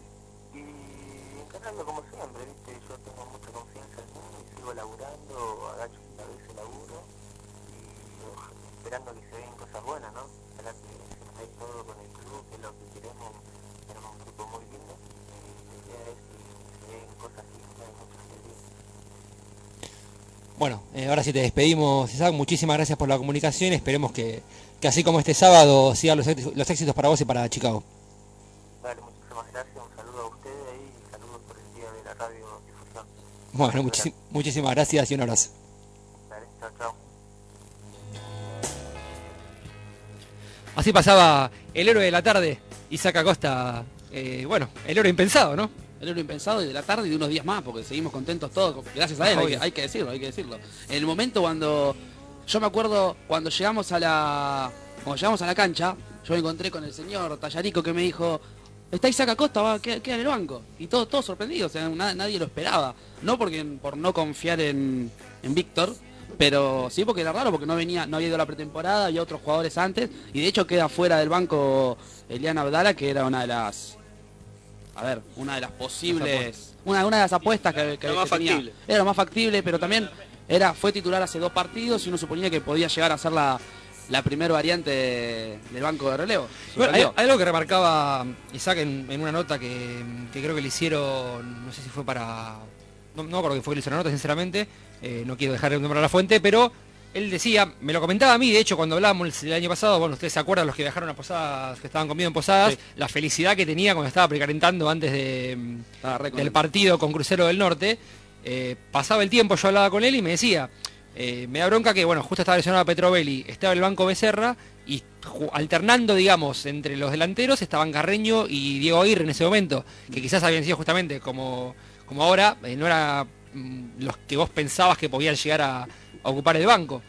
Y encarando como siempre, ¿viste? Yo tengo mucha confianza en mí y sigo laburando, agacho la vez el laburo y ojalá, esperando que se den cosas buenas, ¿no? Ojalá que se nos dé todo con el club, que es lo que queremos. Tenemos un grupo muy lindo y la idea es que se den cosas lindas y muchas alegrías. Bueno, eh, ahora sí te despedimos, Isaac, muchísimas gracias por la comunicación, esperemos que, que así como este sábado sigan los, éxitos- los éxitos para vos y para Chicago. Dale, muchísimas gracias, un saludo a ustedes ahí y saludos por el día de la radiodifusión. Bueno, muchis- muchísimas gracias y un abrazo. Dale, chao, chao. Así pasaba el héroe de la tarde, Isaac Acosta, eh, bueno, el héroe impensado, ¿no? El héroe impensado y de la tarde y de unos días más, porque seguimos contentos todos, gracias a él, hay que, Obvio. hay que decirlo, hay que decirlo. En el momento cuando, yo me acuerdo cuando llegamos a la, cuando llegamos a la cancha, yo me encontré con el señor Tallarico que me dijo, está Isaac Acosta, va, queda, queda en el banco. Y todos todo sorprendidos, o sea, na- nadie lo esperaba. No porque por no confiar en, en Víctor, pero sí porque era raro, porque no venía, no había ido a la pretemporada, había otros jugadores antes, y de hecho queda fuera del banco Eliana Abdala, que era una de las, a ver, una de las posibles, una, una de las apuestas que, que, Lo más que tenía. factible. Era lo más factible, pero también era, fue titular hace dos partidos y uno suponía que podía llegar a ser la, la primera variante del banco de relevo. Bueno, hay, hay algo que remarcaba Isaac en, en una nota que, que creo que le hicieron, no sé si fue para... No, no creo que fue que le hicieron la nota, sinceramente, eh, no quiero dejar de nombrar la fuente, pero él decía, me lo comentaba a mí, de hecho, cuando hablábamos el año pasado, bueno, ustedes se acuerdan, los que viajaron a Posadas, que estaban conmigo en Posadas, sí. La felicidad que tenía cuando estaba precalentando antes de, ah, del partido con Crucero del Norte. Eh, pasaba el tiempo, yo hablaba con él y me decía, eh, me da bronca que, bueno, justo estaba lesionado a Petrovelli, estaba en el banco Becerra, y alternando, digamos, entre los delanteros estaban Carreño y Diego Aguirre en ese momento, que quizás habían sido justamente como, como ahora, eh, no era mm, los que vos pensabas que podían llegar a, a ocupar el banco.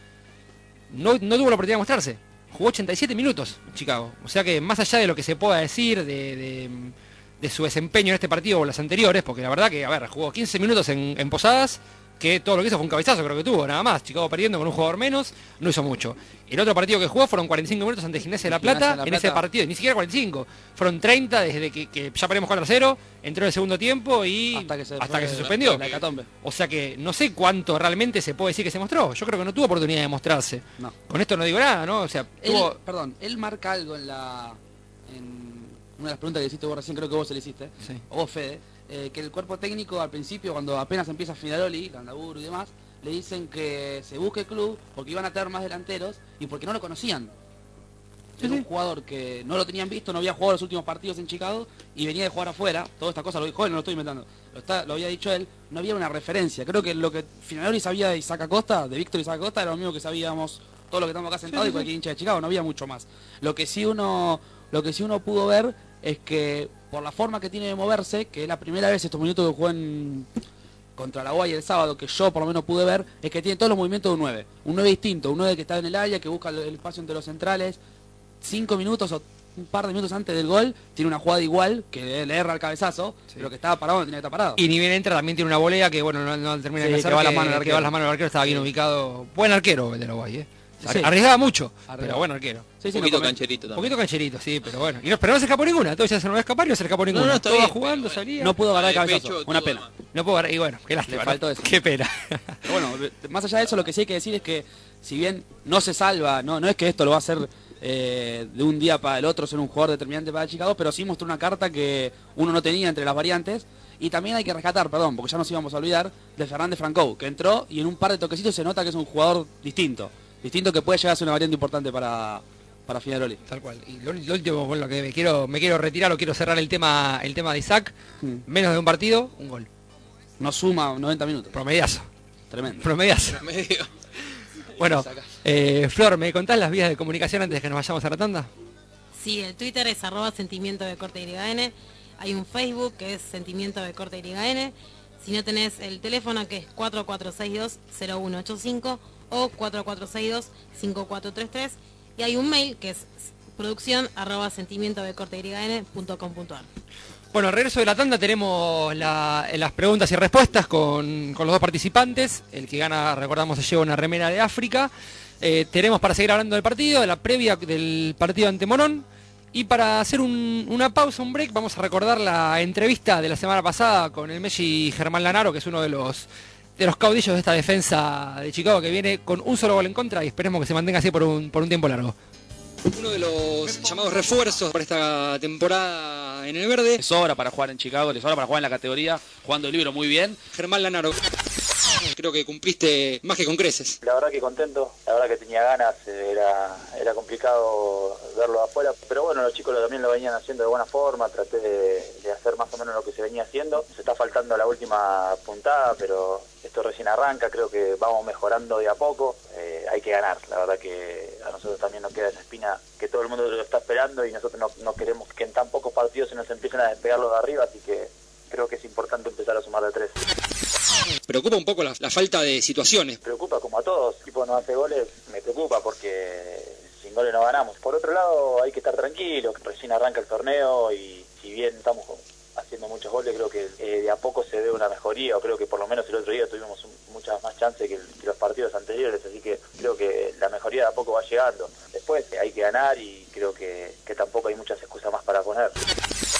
No, no tuvo la oportunidad de mostrarse. Jugó ochenta y siete minutos en Chicago. O sea que más allá de lo que se pueda decir de, de, de su desempeño en este partido o los anteriores, porque la verdad que, a ver, jugó quince minutos en, en Posadas, que todo lo que hizo fue un cabezazo, creo que tuvo, nada más. Chicago perdiendo con un jugador menos, no hizo mucho. El otro partido que jugó fueron cuarenta y cinco minutos ante Gimnasia de la Plata, de la en Plata. Ese partido, ni siquiera cuarenta y cinco, fueron treinta desde que, que ya perdimos cuatro a cero, entró en el segundo tiempo y hasta que se, hasta que se suspendió. La, la o sea que no sé cuánto realmente se puede decir que se mostró. Yo creo que no tuvo oportunidad de mostrarse. No. Con esto no digo nada, ¿no? O sea, él, tuvo... Perdón, él marca algo en la... En una de las preguntas que hiciste vos recién, creo que vos se le hiciste, sí. O vos, Fede, eh, que el cuerpo técnico al principio, cuando apenas empieza Finaroli, Landaburu y demás, le dicen que se busque el club porque iban a tener más delanteros y porque no lo conocían. Sí, Era sí. un jugador que no lo tenían visto, no había jugado los últimos partidos en Chicago y venía de jugar afuera. Toda esta cosa lo dijo él, no lo estoy inventando. Lo, está, lo había dicho él, no había una referencia. Creo que lo que Finaroli sabía de Isaac Acosta, de Víctor Isaac Acosta, era lo mismo que sabíamos todos los que estamos acá sentados sí, sí, y cualquier hincha de Chicago, no había mucho más. Lo que sí uno, lo que sí uno pudo ver es que por la forma que tiene de moverse, que es la primera vez estos minutos que jugó en... contra la Guay el sábado, que yo por lo menos pude ver, es que tiene todos los movimientos de un nueve. Un nueve distinto, un nueve que está en el área, que busca el espacio entre los centrales. Cinco minutos o un par de minutos antes del gol, tiene una jugada igual, que le erra el cabezazo, sí. Pero que estaba parado, no tenía que estar parado. Y ni bien entra, también tiene una volea que, bueno, no, no termina sí, de casar, que va que, las manos del arquero. Que va las manos del arquero, estaba bien sí. ubicado. Buen arquero el de la Guay, ¿eh? Sí. Arriesgaba mucho, Arriesgaba. Pero bueno arquero. Sí, sí, un poquito no cancherito también. Un poquito cancherito, sí, pero bueno. Y no, pero no se escapó ninguna, todo ya se no va a escapar y no se le escapó ninguna. No, no, todo jugando, bueno. salía. No pudo agarrar el cabezazo, una pena. No pudo agarrar, y bueno, qué lástima. Le faltó eso. Qué pena. Pero bueno, más allá de eso, lo que sí hay que decir es que, si bien no se salva, no, no es que esto lo va a hacer eh, de un día para el otro ser un jugador determinante para Chicago, pero sí mostró una carta que uno no tenía entre las variantes. Y también hay que rescatar, perdón, porque ya nos íbamos a olvidar, de Fernández Francou, que entró y en un par de toquecitos se nota que es un jugador distinto. Distinto que puede llegar a ser una variante importante para, para Finaroli. Tal cual. Y lo, lo último con lo que me quiero, me quiero retirar o quiero cerrar el tema, el tema de Isaac, hmm. menos de un partido, un gol. No suma noventa minutos. Promediazo. Tremendo. Promediazo. Promedio. Bueno, eh, Flor, ¿me contás las vías de comunicación antes de que nos vayamos a la tanda? Sí, el Twitter es arroba sentimiento de corte Y N. Hay un Facebook que es sentimiento de corte Y N. Si no tenés el teléfono que es cuatro cuatro seis dos cero uno ocho cinco o cuatro cuatro seis dos cinco cuatro tres tres. Y hay un mail que es producción arroba sentimiento de corte Y N punto com punto ar. Bueno, al regreso de la tanda tenemos la, las preguntas y respuestas con, con los dos participantes. El que gana, recordamos, se lleva una remera de África. Eh, tenemos para seguir hablando del partido, de la previa del partido ante Morón. Y para hacer un, una pausa, un break, vamos a recordar la entrevista de la semana pasada con el Messi Germán Lanaro, que es uno de los, de los caudillos de esta defensa de Chicago, que viene con un solo gol en contra y esperemos que se mantenga así por un, por un tiempo largo. Uno de los llamados refuerzos para esta temporada en el verde. Le sobra para jugar en Chicago, le sobra para jugar en la categoría, jugando el libro muy bien. Germán Lanaro, creo que cumpliste más que con creces. La verdad que contento, la verdad que tenía ganas, era, era complicado verlo afuera, pero bueno, los chicos también lo venían haciendo de buena forma, traté de, de hacer más o menos lo que se venía haciendo. Se está faltando la última puntada, pero esto recién arranca, creo que vamos mejorando de a poco. Eh, hay que ganar, la verdad que a nosotros también nos queda esa espina que todo el mundo lo está esperando y nosotros no, no queremos que en tan pocos partidos se nos empiecen a despegar los de arriba, así que creo que es importante empezar a sumar de tres. Preocupa un poco la, la falta de situaciones. Preocupa como a todos, el equipo no hace goles, me preocupa porque sin goles no ganamos. Por otro lado hay que estar tranquilo, recién arranca el torneo y si bien estamos haciendo muchos goles, creo que eh, de a poco se ve una mejoría, o creo que por lo menos el otro día tuvimos un, muchas más chances que, el, que los partidos anteriores, así que creo que la mejoría de a poco va llegando. Después eh, hay que ganar y creo que, que tampoco hay muchas excusas más para poner.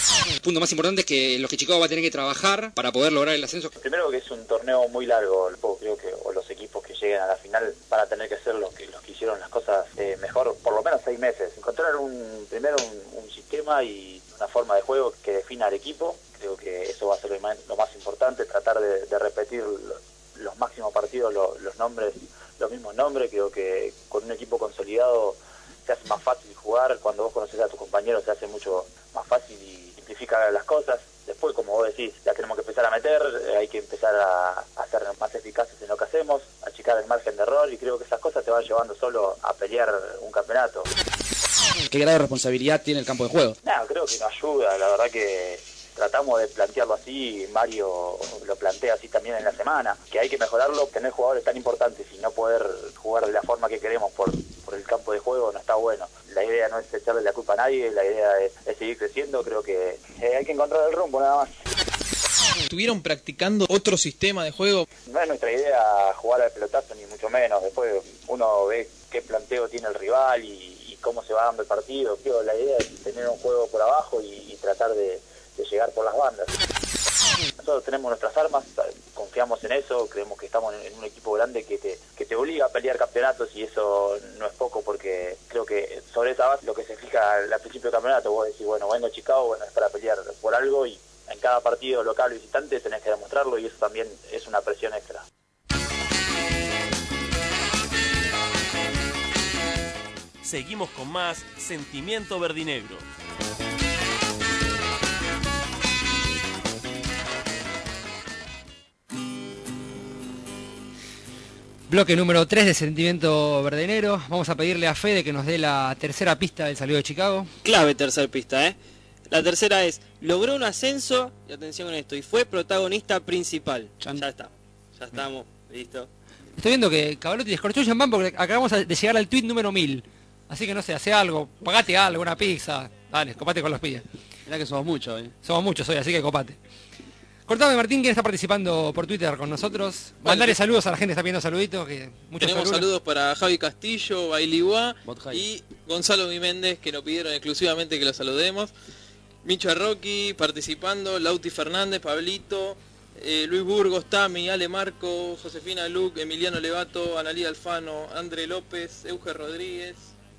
puntos más importantes que los que Chicago va a tener que trabajar para poder lograr el ascenso? Primero que es un torneo muy largo, creo que o los equipos que lleguen a la final van a tener que ser los que, los que hicieron las cosas eh, mejor, por lo menos seis meses. Encontrar un primero un, un sistema y una forma de juego que defina al equipo, creo que eso va a ser lo más, lo más importante, tratar de, de repetir los, los máximos partidos, los, los nombres, los mismos nombres. Creo que con un equipo consolidado se hace más fácil jugar, cuando vos conoces a tus compañeros se hace mucho más fácil y simplifica las cosas. Después, como vos decís, ya tenemos que empezar a meter, eh, hay que empezar a, a ser más eficaces en lo que hacemos, achicar el margen de error, y creo que esas cosas te van llevando solo a pelear un campeonato. ¿Qué grado de responsabilidad tiene el campo de juego? No, creo que no ayuda, la verdad que tratamos de plantearlo así, Mario lo plantea así también en la semana, que hay que mejorarlo, tener jugadores tan importantes y no poder jugar de la forma que queremos por, por el campo de juego no está bueno. La idea no es echarle la culpa a nadie, la idea es, es seguir creciendo, creo que eh, hay que encontrar el rumbo nada más. ¿Estuvieron practicando otro sistema de juego? No es nuestra idea jugar al pelotazo ni mucho menos, después uno ve qué planteo tiene el rival y, y cómo se va dando el partido. Creo que la idea es tener un juego por abajo y, y tratar de de llegar por las bandas. Nosotros tenemos nuestras armas, confiamos en eso, creemos que estamos en un equipo grande que te, que te obliga a pelear campeonatos, y eso no es poco, porque creo que sobre esa base lo que se fija al principio del campeonato, vos decís, bueno, vengo a Chicago, bueno, es para pelear por algo, y en cada partido local o visitante tenés que demostrarlo, y eso también es una presión extra. Seguimos con más Sentimiento Verdinegro. Bloque número tres de Sentimiento Verdinegro. Vamos a pedirle a Fede que nos dé la tercera pista del saludo de Chicago. Clave tercera pista, ¿eh? La tercera es, logró un ascenso, y atención con esto, y fue protagonista principal. Chan. Ya está, ya estamos, listo. Estoy viendo que Cavalotti descorchó champán porque acabamos de llegar al tweet número mil. Así que no sé, hace algo, pagate algo, una pizza. Dale, copate con los pibes. Mirá que somos muchos, ¿eh? Somos muchos hoy, así que copate. Cortame, Martín, ¿quién está participando por Twitter con nosotros? Vale. Mandale saludos a la gente que está pidiendo saluditos. Que muchos Tenemos saludos. saludos para Javi Castillo, Bailiguá y Gonzalo Miméndez, que nos pidieron exclusivamente que lo saludemos. Micho Arroqui participando, Lauti Fernández, Pablito, eh, Luis Burgos, Tami, Ale Marco, Josefina Luc, Emiliano Levato, Analía Alfano, André López, Euge Rodríguez,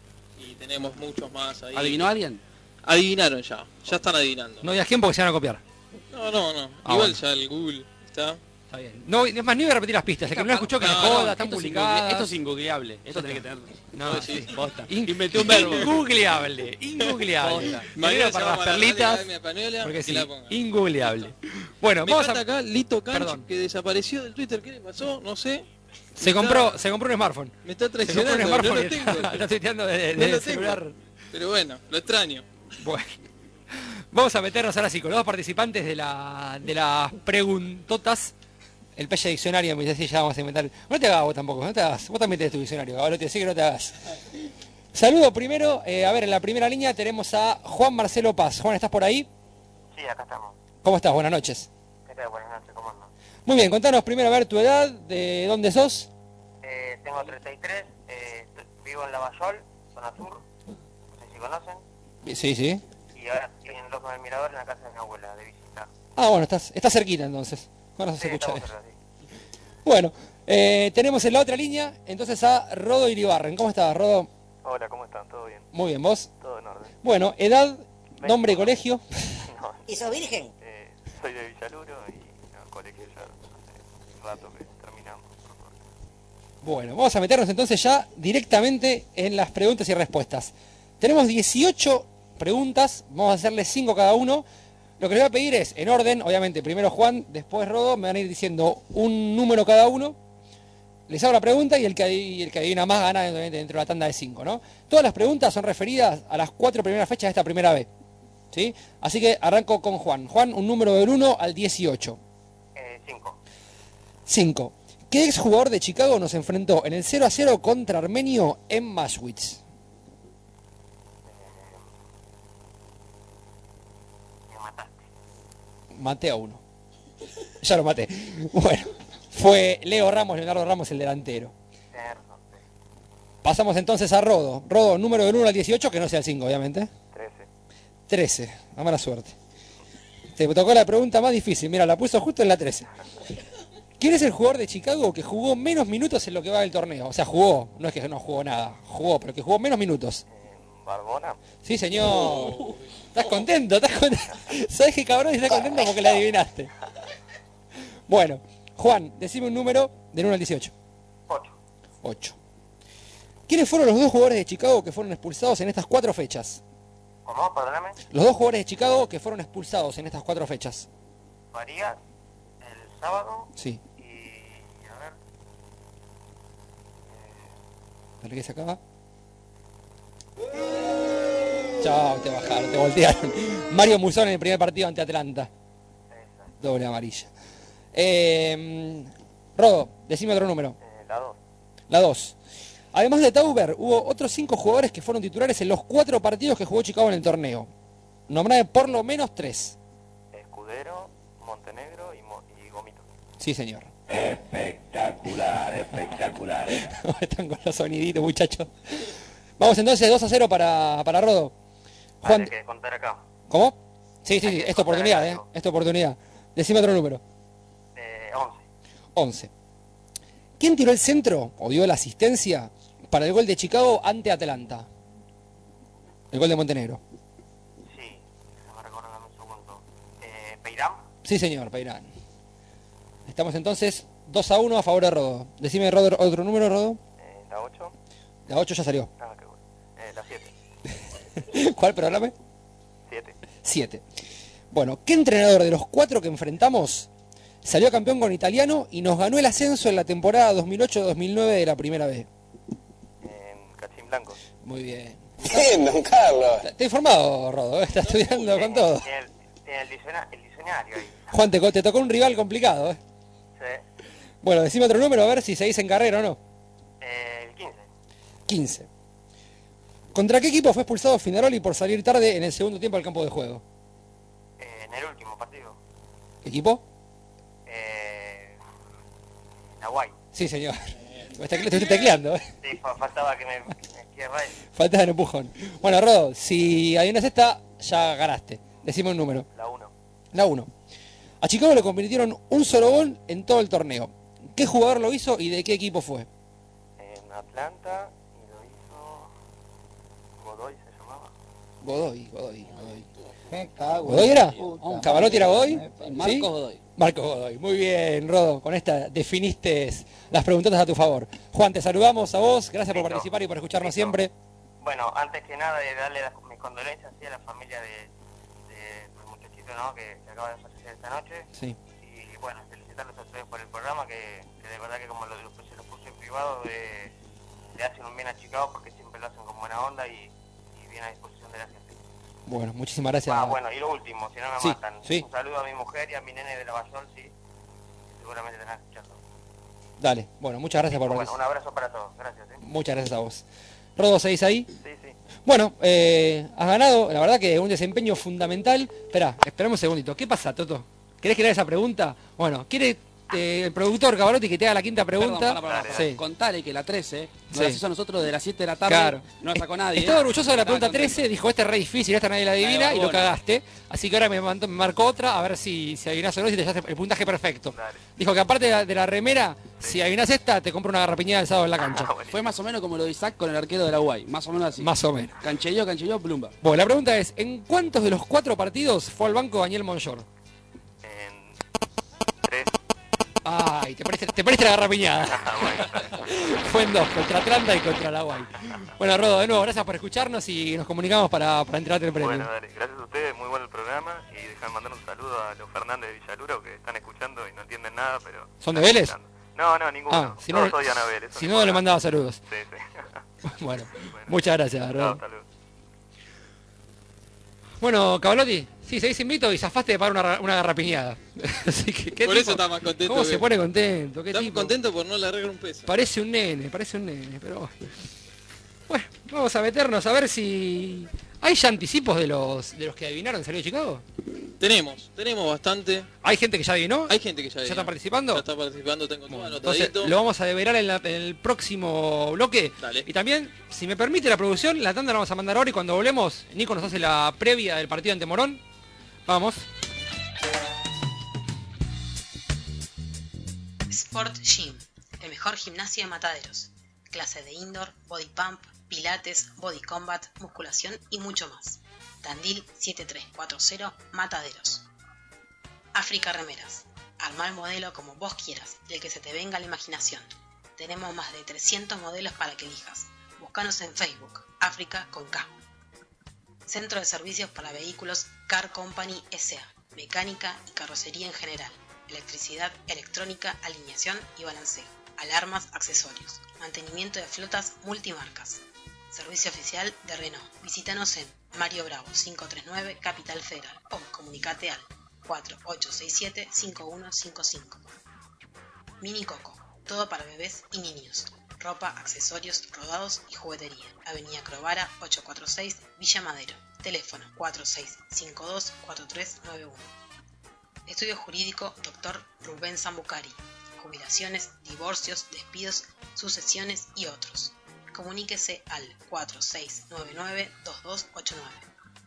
y tenemos muchos más ahí. ¿Adivinó alguien? Adivinaron ya, ya están adivinando. No digas quién porque se van a copiar. No, no, no. Ah, Igual bueno. ya el Google está. Está bien. No, es más, ni voy a repetir las pistas. El que no la escuchó que no, me joda, no, están esto publicadas. Es esto es ingoogleable. Esto tenés que tener. No, sí, sí. posta. In- Inventé un verbo. Ingoogleable. Ingoogleable. Posta. Primero para las perlitas. Porque sí, ingoogleable. Bueno, Me vamos encanta a... acá Lito Canch, Perdón. que desapareció del Twitter. ¿Qué le pasó? No sé. Se Me compró, está- se compró un smartphone. Me está Se compró traicionando. un smartphone no y lo tengo. está, está tuiteando desde No desde lo el tengo. celular. Pero bueno, lo extraño. Bueno. Vamos a meternos ahora sí con los dos participantes de la de las preguntotas. El Pelle Diccionario, me dice, sí, ya vamos a inventar. No te hagas vos tampoco, no te hagas. Vos también tenés tu diccionario, ahora te decía que no te hagas. Saludo primero, eh, a ver, en la primera línea tenemos a Juan Marcelo Paz. Juan, ¿estás por ahí? Sí, acá estamos. ¿Cómo estás? Buenas noches. ¿Qué tal? Buenas noches, ¿cómo andan? Muy bien, contanos primero a ver tu edad, de dónde sos. Eh, tengo treinta y tres, eh, estoy- vivo en Lavallol, zona sur, no sé si conocen, Sí, sí. y ahora estoy en Loco del Mirador en la casa de mi abuela, de visita. Ah, bueno, estás, estás cerquita entonces. Ahora se Sí, escucha estamos bien. cerca, sí. Bueno, eh, tenemos en la otra línea entonces a Rodo Iribarren. ¿Cómo estás, Rodo? Hola, ¿cómo están? ¿Todo bien? Muy bien, ¿vos? Todo en orden. Bueno, edad, nombre y colegio. No, ¿Y sos virgen? eh, soy de Villaluro y no, colegio ya hace rato que terminamos. Bueno, vamos a meternos entonces ya directamente en las preguntas y respuestas. Tenemos dieciocho preguntas, vamos a hacerle cinco cada uno. Lo que les voy a pedir es, en orden, obviamente, primero Juan, después Rodo, me van a ir diciendo un número cada uno. Les hago la pregunta y el que, y el que adivina más gana obviamente, dentro de la tanda de cinco, ¿no? Todas las preguntas son referidas a las cuatro primeras fechas de esta primera vez, ¿sí? Así que arranco con Juan. Juan, un número del uno al dieciocho. Eh, cinco. cinco. ¿Qué exjugador de Chicago nos enfrentó en el cero a cero contra Armenio en Mashwitz? Me mataste. Maté a uno. Ya lo maté. Bueno, fue Leo Ramos, Leonardo Ramos, el delantero. Tenés razón, sí. Pasamos entonces a Rodo. Rodo, número del uno al dieciocho, que no sea el cinco, obviamente. trece. trece. A mala suerte. Te tocó la pregunta más difícil, mira, la puso justo en la trece. ¿Quién es el jugador de Chicago que jugó menos minutos en lo que va del torneo? O sea, jugó, no es que no jugó nada, jugó, pero que jugó menos minutos. Barbona. Sí, señor. ¿Estás contento? ¿Estás contento? ¿Sabes qué cabrón? Estás contento porque la adivinaste. Bueno, Juan, decime un número del uno al dieciocho. ocho. ocho. ¿Quiénes fueron los dos jugadores de Chicago que fueron expulsados en estas cuatro fechas? ¿Cómo? Perdóname. Los dos jugadores de Chicago que fueron expulsados en estas cuatro fechas. Farías el sábado Sí. y a ver. Dale que se acaba. Chao, te bajaron, te voltearon. Mario Musón en el primer partido ante Atlanta. Doble amarilla. Eh, Rodo, decime otro número. Eh, la dos. La dos. Además de Tauber, hubo otros cinco jugadores que fueron titulares en los cuatro partidos que jugó Chicago en el torneo. Nombrame por lo menos tres. Escudero, Montenegro y, Mo y Gomito. Sí, señor. Espectacular, espectacular. Están con los soniditos, muchachos. Vamos entonces dos a cero para, para Rodo. Juan, Hay que contar acá. ¿cómo? Sí, sí, sí, esta oportunidad, ¿eh? Esta oportunidad. Decime otro número. Eh, once. once. ¿Quién tiró el centro o dio la asistencia para el gol de Chicago ante Atlanta? El gol de Montenegro. Sí, se me recuerda un segundo. Eh, Peirán. Sí, señor, Peirán. Estamos entonces dos a uno a favor de Rodo. Decime Rodo, otro número, Rodo. Eh, la ocho. La ocho ya salió. Ah, qué bueno. Eh, la siete. ¿Cuál programa? siete. siete. Bueno, ¿qué entrenador de los cuatro que enfrentamos salió campeón con Italiano y nos ganó el ascenso en la temporada dos mil ocho dos mil nueve de la primera B? En Cachín Blanco. Muy bien. Bien, don Carlos. Está informado, Rodo, ¿eh? Está estudiando con todo. Tiene el, tiene el, dicciona- el diccionario ahí. Juan, te, te tocó un rival complicado, ¿eh? Sí. Bueno, decime otro número, a ver si seguís en carrera o no. Eh, el quince. quince. ¿Contra qué equipo fue expulsado Finaroli por salir tarde en el segundo tiempo al campo de juego? Eh, en el último partido. ¿Qué equipo? Eh, Nahuay. Sí, señor. Me estoy, estoy tecleando, ¿eh? Sí, fa- faltaba que me, me izquierda ahí. Falta el empujón. Bueno, Rodo, si adivinas esta, ya ganaste. Decime un número. La uno. La uno. A Chicago le convirtieron un solo gol en todo el torneo. ¿Qué jugador lo hizo y de qué equipo fue? En Atlanta y lo hizo Godoy, se llamaba. Godoy, Godoy, Godoy. Qué cago. ¿Godoy era? Puta ¿Cabalotti era Godoy? Marcos ¿Sí? Godoy. Marcos Godoy. Muy bien, Rodo. Con esta definiste las preguntas a tu favor. Juan, te saludamos a vos. Gracias por Listo. participar y por escucharnos Listo. siempre. Bueno, antes que nada de darle las, mis condolencias sí, a la familia de, de, del muchachito, ¿no? que, que acaba de fallecer esta noche. Sí. Y bueno, felicitarlos a ustedes por el programa, que, que de verdad que como lo, lo- se los puse en privado, de, le hacen un bien a Chicago porque siempre lo hacen con buena onda y, y bien a disposición de la gente. Bueno, muchísimas gracias. Ah, bueno, y lo último, si no me Sí, matan, sí. un saludo a mi mujer y a mi nene de Lavallol, sí, seguramente te están escuchando. Dale. Bueno, muchas gracias por Bueno, participar. un abrazo para todos, gracias. ¿eh? Muchas gracias a vos. Rodo, ¿seguís ahí? Sí, sí. Bueno, eh, has ganado, la verdad que un desempeño fundamental. Esperá, esperamos un segundito. ¿Qué pasa, Toto? ¿Querés que le haga esa pregunta? Bueno, ¿quiere eh, el productor Cavalotti que te haga la quinta pregunta? Perdón, para, para, para. Sí. Contale que la trece nos Sí. la hizo a nosotros de las siete de la tarde. Claro. No la sacó nadie. Estaba ¿eh? orgulloso de la Estaba pregunta contento. trece, dijo, esta es re difícil, esta nadie la adivina, Ahí va, y lo bueno. cagaste. Así que ahora me, mandó- me marcó otra, a ver si, si adivinás o no, si te llevaste el puntaje perfecto. Dijo que aparte de la, de la remera, si adivinás esta, te compro una garrapiñada el sábado en la cancha. Fue más o menos como lo de Isaac con el arquero de la U A I. Más o menos así. Más o menos. Canchelló, canchelló, plumba. Bueno, la pregunta es, ¿en cuántos de los cuatro partidos fue al banco Daniel Monjor? Tres. Ay, te parece, te parece la garrapiñada. Fue en dos, contra Atlanta y contra la Guay. Bueno, Rodo, de nuevo, gracias por escucharnos y nos comunicamos para, para entregarte el premio. Bueno, dale, gracias a ustedes, muy bueno el programa y dejan mandar un saludo a los Fernández de Villaluro que están escuchando y no entienden nada, pero... ¿Son de están Vélez? escuchando. No, no, ninguno. Ah, si no, Todos odian a Vélez. si no, no le mandaba saludos. Sí, sí. Bueno, muchas gracias, Rodo. Hasta luego. Bueno, Cavalotti, sí, seguís invito y zafaste de pagar una, ra- una garrapiñada. Así que, ¿qué Por tipo? eso está más contento. ¿Cómo que- se pone contento? ¿Qué Está tipo? contento por no largar un peso. Parece un nene, parece un nene, pero bueno. Bueno, vamos a meternos a ver si... ¿Hay ya anticipos de los de los que adivinaron salió de Chicago? Tenemos, tenemos bastante. ¿Hay gente que ya adivinó? Hay gente que ya ¿Ya adivinó. está participando? Ya está participando, tengo todo Entonces anotadito. lo vamos a develar en, la- en el próximo bloque. Dale. Y también, si me permite la producción, la tanda la vamos a mandar ahora y cuando volvemos, Nico nos hace la previa del partido ante Morón. Vamos. Sport Gym, el mejor gimnasio de Mataderos. Clases de indoor, body pump, pilates, body combat, musculación y mucho más. Tandil siete tres cuatro cero, Mataderos. África Remeras. Armá el modelo como vos quieras, del que se te venga la imaginación. Tenemos más de trescientos modelos para que elijas. Búscanos en Facebook, África con K. Centro de Servicios para Vehículos Car Company S A. Mecánica y carrocería en general. Electricidad, electrónica, alineación y balanceo. Alarmas, accesorios. Mantenimiento de flotas multimarcas. Servicio oficial de Renault. Visítanos en Mario Bravo cinco tres nueve, Capital Federal. O comunicate al cuatro ocho seis siete, cinco uno cinco cinco. Mini Coco. Todo para bebés y niños. Ropa, accesorios, rodados y juguetería. Avenida Crovara ochocientos cuarenta y seis, Villa Madero. Teléfono cuatro seis cinco dos, cuatro tres nueve uno. Estudio Jurídico doctor Rubén Zambucari. Jubilaciones, divorcios, despidos, sucesiones y otros. Comuníquese al cuatro seis nueve nueve, dos dos ocho nueve.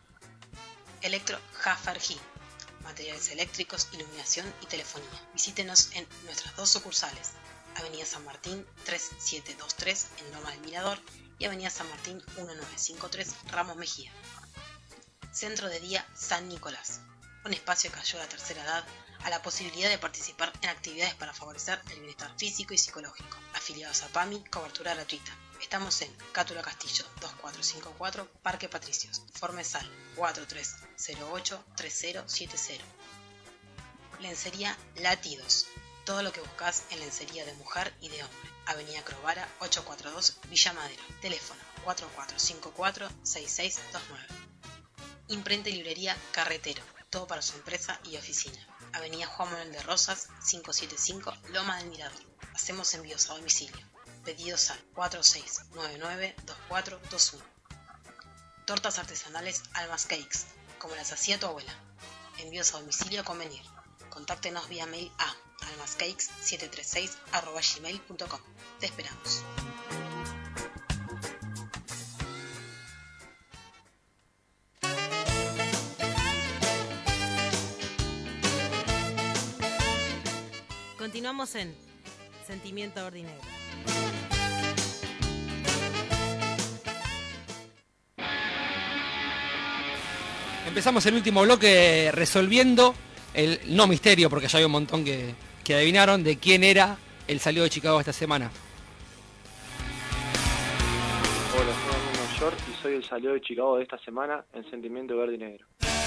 Electro Hafergi. Materiales eléctricos, iluminación y telefonía. Visítenos en nuestras dos sucursales. Avenida San Martín tres siete dos tres en Loma del Mirador y Avenida San Martín diecinueve cincuenta y tres Ramos Mejía. Centro de Día San Nicolás. Un espacio que ayuda a la tercera edad a la posibilidad de participar en actividades para favorecer el bienestar físico y psicológico. Afiliados a PAMI, cobertura gratuita. Estamos en Cátula Castillo dos cuatro cinco cuatro, Parque Patricios. Informes al cuatro tres cero ocho, tres cero siete cero. Lencería Latidos. Todo lo que buscas en lencería de mujer y de hombre. Avenida Crovara ochocientos cuarenta y dos, Villa Madero. Teléfono cuatro cuatro cinco cuatro, seis seis dos nueve. Imprenta y librería Carretero. Todo para su empresa y oficina. Avenida Juan Manuel de Rosas cinco siete cinco, Loma del Mirador. Hacemos envíos a domicilio. Pedidos al cuatro seis nueve nueve, dos cuatro dos uno. Tortas artesanales Almas Cakes, como las hacía tu abuela. Envíos a domicilio a convenir. Contáctenos vía mail a almascakes siete tres seis arroba gmail punto com. Te esperamos. Continuamos en Sentimiento Ordinario. Empezamos el último bloque resolviendo el no misterio, porque ya hay un montón que, que adivinaron de quién era el salido de Chicago esta semana. Hola, soy Daniel Mayor y soy el salido de Chicago de esta semana en Sentimiento Verde y Negro.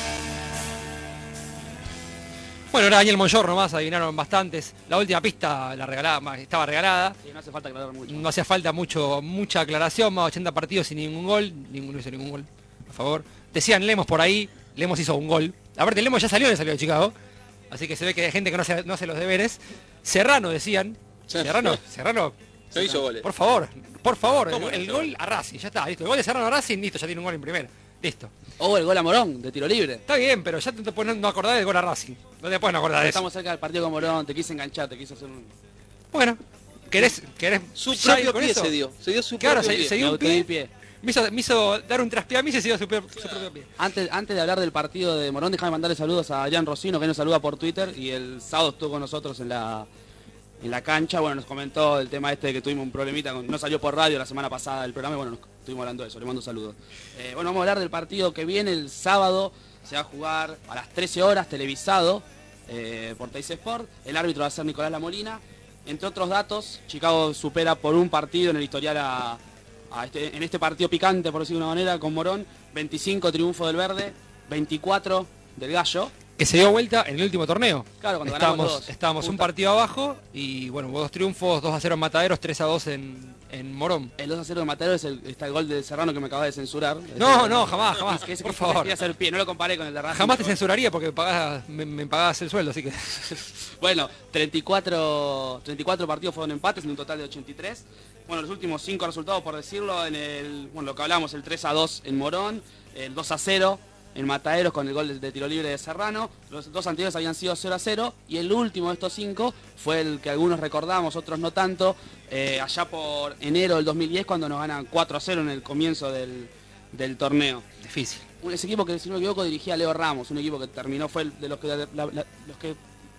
Bueno, era Daniel Monyor nomás, adivinaron bastantes. La última pista la regalaba, estaba regalada. Sí, no hace falta aclarar mucho. No hacía falta mucho, mucha aclaración, más de ochenta partidos sin ningún gol. Ninguno hizo ningún gol, a favor. Decían Lemos por ahí, Lemos hizo un gol. Aparte Lemos ya salió de salió de Chicago, así que se ve que hay gente que no hace, no hace los deberes. Serrano decían. Serrano, Serrano. No hizo goles. Por favor, por favor, el, ¿Cómo no el hizo gol goles? a Racing, ya está, listo. El gol de Serrano a Racing, listo, ya tiene un gol en primera. Listo. O el gol a Morón, de tiro libre. Está bien, pero ya te, te puedes no acordar del gol a Racing. No te puedes no acordar de eso. Estamos cerca del partido con Morón, te quise enganchar, te quise hacer un... Bueno, ¿querés, querés Su ya ir propio con pie eso? se dio. Se dio su Claro, propio se, pie. se dio Me un autodí pie, pie. Me, hizo, me hizo dar un traspié a mí y se dio su, propio- su propio pie. Antes, antes de hablar del partido de Morón, déjame mandarle saludos a Adrián Rocino, que nos saluda por Twitter, y el sábado estuvo con nosotros en la en la cancha. Bueno, nos comentó el tema este de que tuvimos un problemita, con, no salió por radio la semana pasada del programa, y bueno, nos estuvimos hablando de eso, le mando un saludo. Eh, bueno, vamos a hablar del partido que viene el sábado, se va a jugar a las trece horas, televisado, eh, por Teis Sport, el árbitro va a ser Nicolás Lamolina. Entre otros datos, Chicago supera por un partido en el historial a, a este, en este partido picante, por decirlo de una manera, con Morón, veinticinco triunfo del Verde, veinticuatro del Gallo. Que se dio vuelta en el último torneo. Claro, cuando ganamos estábamos, dos. estábamos un Puta. partido abajo y bueno, hubo dos triunfos, dos a cero en Mataderos, tres a dos en, en Morón. El dos a cero de Matadero es el, está el gol de Serrano que me acaba de censurar. No, Ese- no, jamás, jamás, que ese- por que favor. quería hacer pie, no lo comparé con el de Racing. Jamás te pero censuraría porque pagás- me, me pagabas el sueldo, así que... bueno. Bueno, treinta y cuatro, treinta y cuatro partidos fueron empates en un total de ochenta y tres. Bueno, los últimos cinco resultados, por decirlo, en el, bueno, lo que hablamos, el tres a dos en Morón, el dos a cero en Mataderos con el gol de, de tiro libre de Serrano. Los dos anteriores habían sido cero a cero y el último de estos cinco fue el que algunos recordamos, otros no tanto, eh, allá por enero del dos mil diez cuando nos ganan cuatro a cero en el comienzo del, del torneo. Difícil. Un- Ese equipo que, si no me equivoco, dirigía a Leo Ramos, un equipo que terminó, fue el de los que, la- la- los que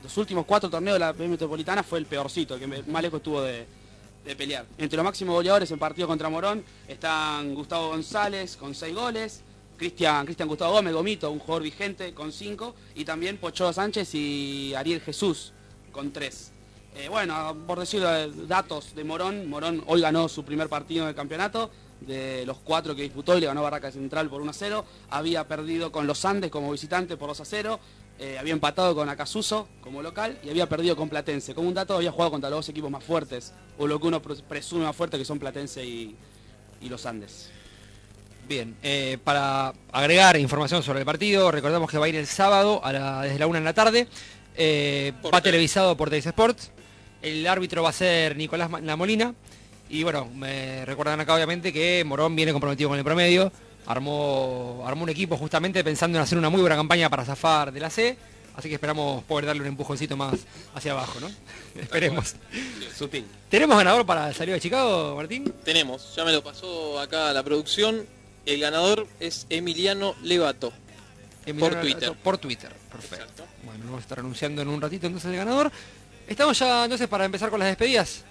los últimos cuatro torneos de la P M Metropolitana fue el peorcito, el que más lejos estuvo de, de pelear. Entre los máximos goleadores en partido contra Morón están Gustavo González con seis goles, Cristian, Cristian Gustavo Gómez, Gomito, un jugador vigente con cinco, y también Pocho Sánchez y Ariel Jesús con tres. Eh, bueno, por decir datos de Morón, Morón hoy ganó su primer partido en el campeonato, de los cuatro que disputó, y le ganó Barraca Central por uno a cero, había perdido con los Andes como visitante por dos a cero, eh, había empatado con Acasuso como local y había perdido con Platense. Como un dato, había jugado contra los dos equipos más fuertes, o lo que uno presume más fuerte, que son Platense y, y los Andes. Bien, eh, para agregar información sobre el partido, recordamos que va a ir el sábado a la, desde la una en la tarde, eh, va televisado por Teis Sports. El árbitro va a ser Nicolás La Molina. Y bueno, me recuerdan acá obviamente que Morón viene comprometido con el promedio. Armó, armó un equipo justamente pensando en hacer una muy buena campaña para zafar de la C. Así que esperamos poder darle un empujoncito más hacia abajo, ¿no? Esperemos. Sutil. ¿Tenemos ganador para el salido de Chicago, Martín? Tenemos, ya me lo pasó acá la producción. El ganador es Emiliano Levato. Emiliano por Twitter. Levato, por Twitter, perfecto. Exacto. Bueno, vamos a estar anunciando en un ratito entonces el ganador. Estamos ya entonces para empezar con las despedidas.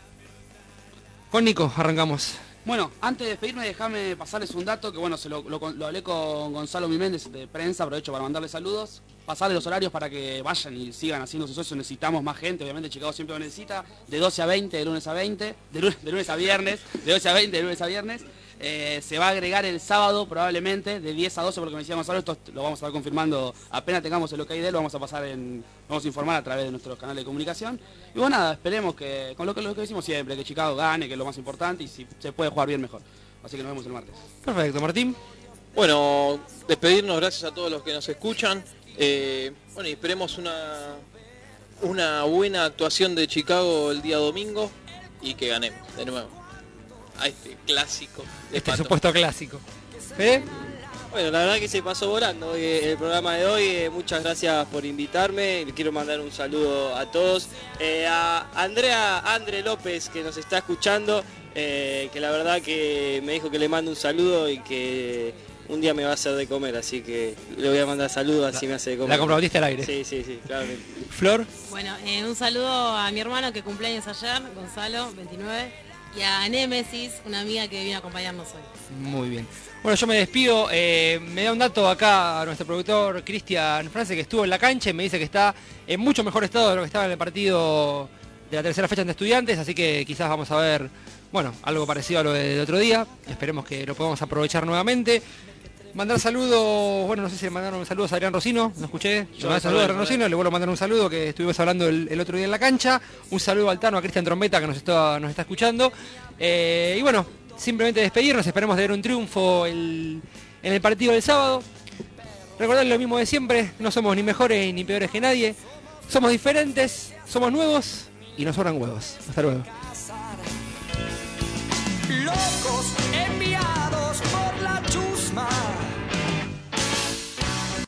Con Nico, arrancamos. Bueno, antes de despedirme, déjame pasarles un dato que bueno, se lo, lo, lo hablé con Gonzalo Miméndez de prensa, aprovecho para mandarle saludos. Pasarle los horarios para que vayan y sigan haciendo sus socios, necesitamos más gente, obviamente Chicago siempre lo necesita, de doce a veinte, de lunes a veinte, de lunes, de lunes a viernes, de doce a veinte, de lunes a viernes. Eh, se va a agregar el sábado probablemente de diez a doce, porque me decía Gonzalo, esto lo vamos a estar confirmando apenas tengamos el ok de él, lo vamos a pasar en, vamos a informar a través de nuestros canales de comunicación. Y bueno, nada, esperemos que, con lo que, lo que decimos siempre, que Chicago gane, que es lo más importante, y si se puede jugar bien mejor. Así que nos vemos el martes. Perfecto, Martín. Bueno, despedirnos, gracias a todos los que nos escuchan. Eh, bueno, y esperemos una, una buena actuación de Chicago el día domingo y que ganemos de nuevo a este clásico. Este supuesto clásico. ¿Eh? Bueno, la verdad que se pasó volando hoy el programa de hoy. Eh, muchas gracias por invitarme. Le quiero mandar un saludo a todos. Eh, a Andrea Andre López, que nos está escuchando, eh, que la verdad que me dijo que le mando un saludo y que un día me va a hacer de comer, así que le voy a mandar saludos así me hace de comer. ¿La comprometiste al aire? Sí, sí, sí, claro. Flor. Bueno, eh, un saludo a mi hermano que cumpleaños ayer, Gonzalo, veintinueve, y a Némesis, una amiga que viene a acompañarnos hoy. Muy bien. Bueno, yo me despido. Eh, me da un dato acá a nuestro productor Cristian France, que estuvo en la cancha y me dice que está en mucho mejor estado de lo que estaba en el partido de la tercera fecha de Estudiantes, así que quizás vamos a ver, bueno, algo parecido a lo de otro día. Esperemos que lo podamos aprovechar nuevamente. Mandar saludos, bueno, no sé si le mandaron saludos a Adrián Rocino, no escuché. Le mandé saludos a Adrián Rocino, le vuelvo a mandar un saludo que estuvimos hablando el, el otro día en la cancha. Un saludo al Tano, a Cristian Trombeta que nos está, nos está escuchando. Eh, y bueno, simplemente despedirnos, esperemos de ver un triunfo el, en el partido del sábado. Recordar lo mismo de siempre, no somos ni mejores ni peores que nadie. Somos diferentes, somos nuevos y nos sobran huevos. Hasta luego. Locos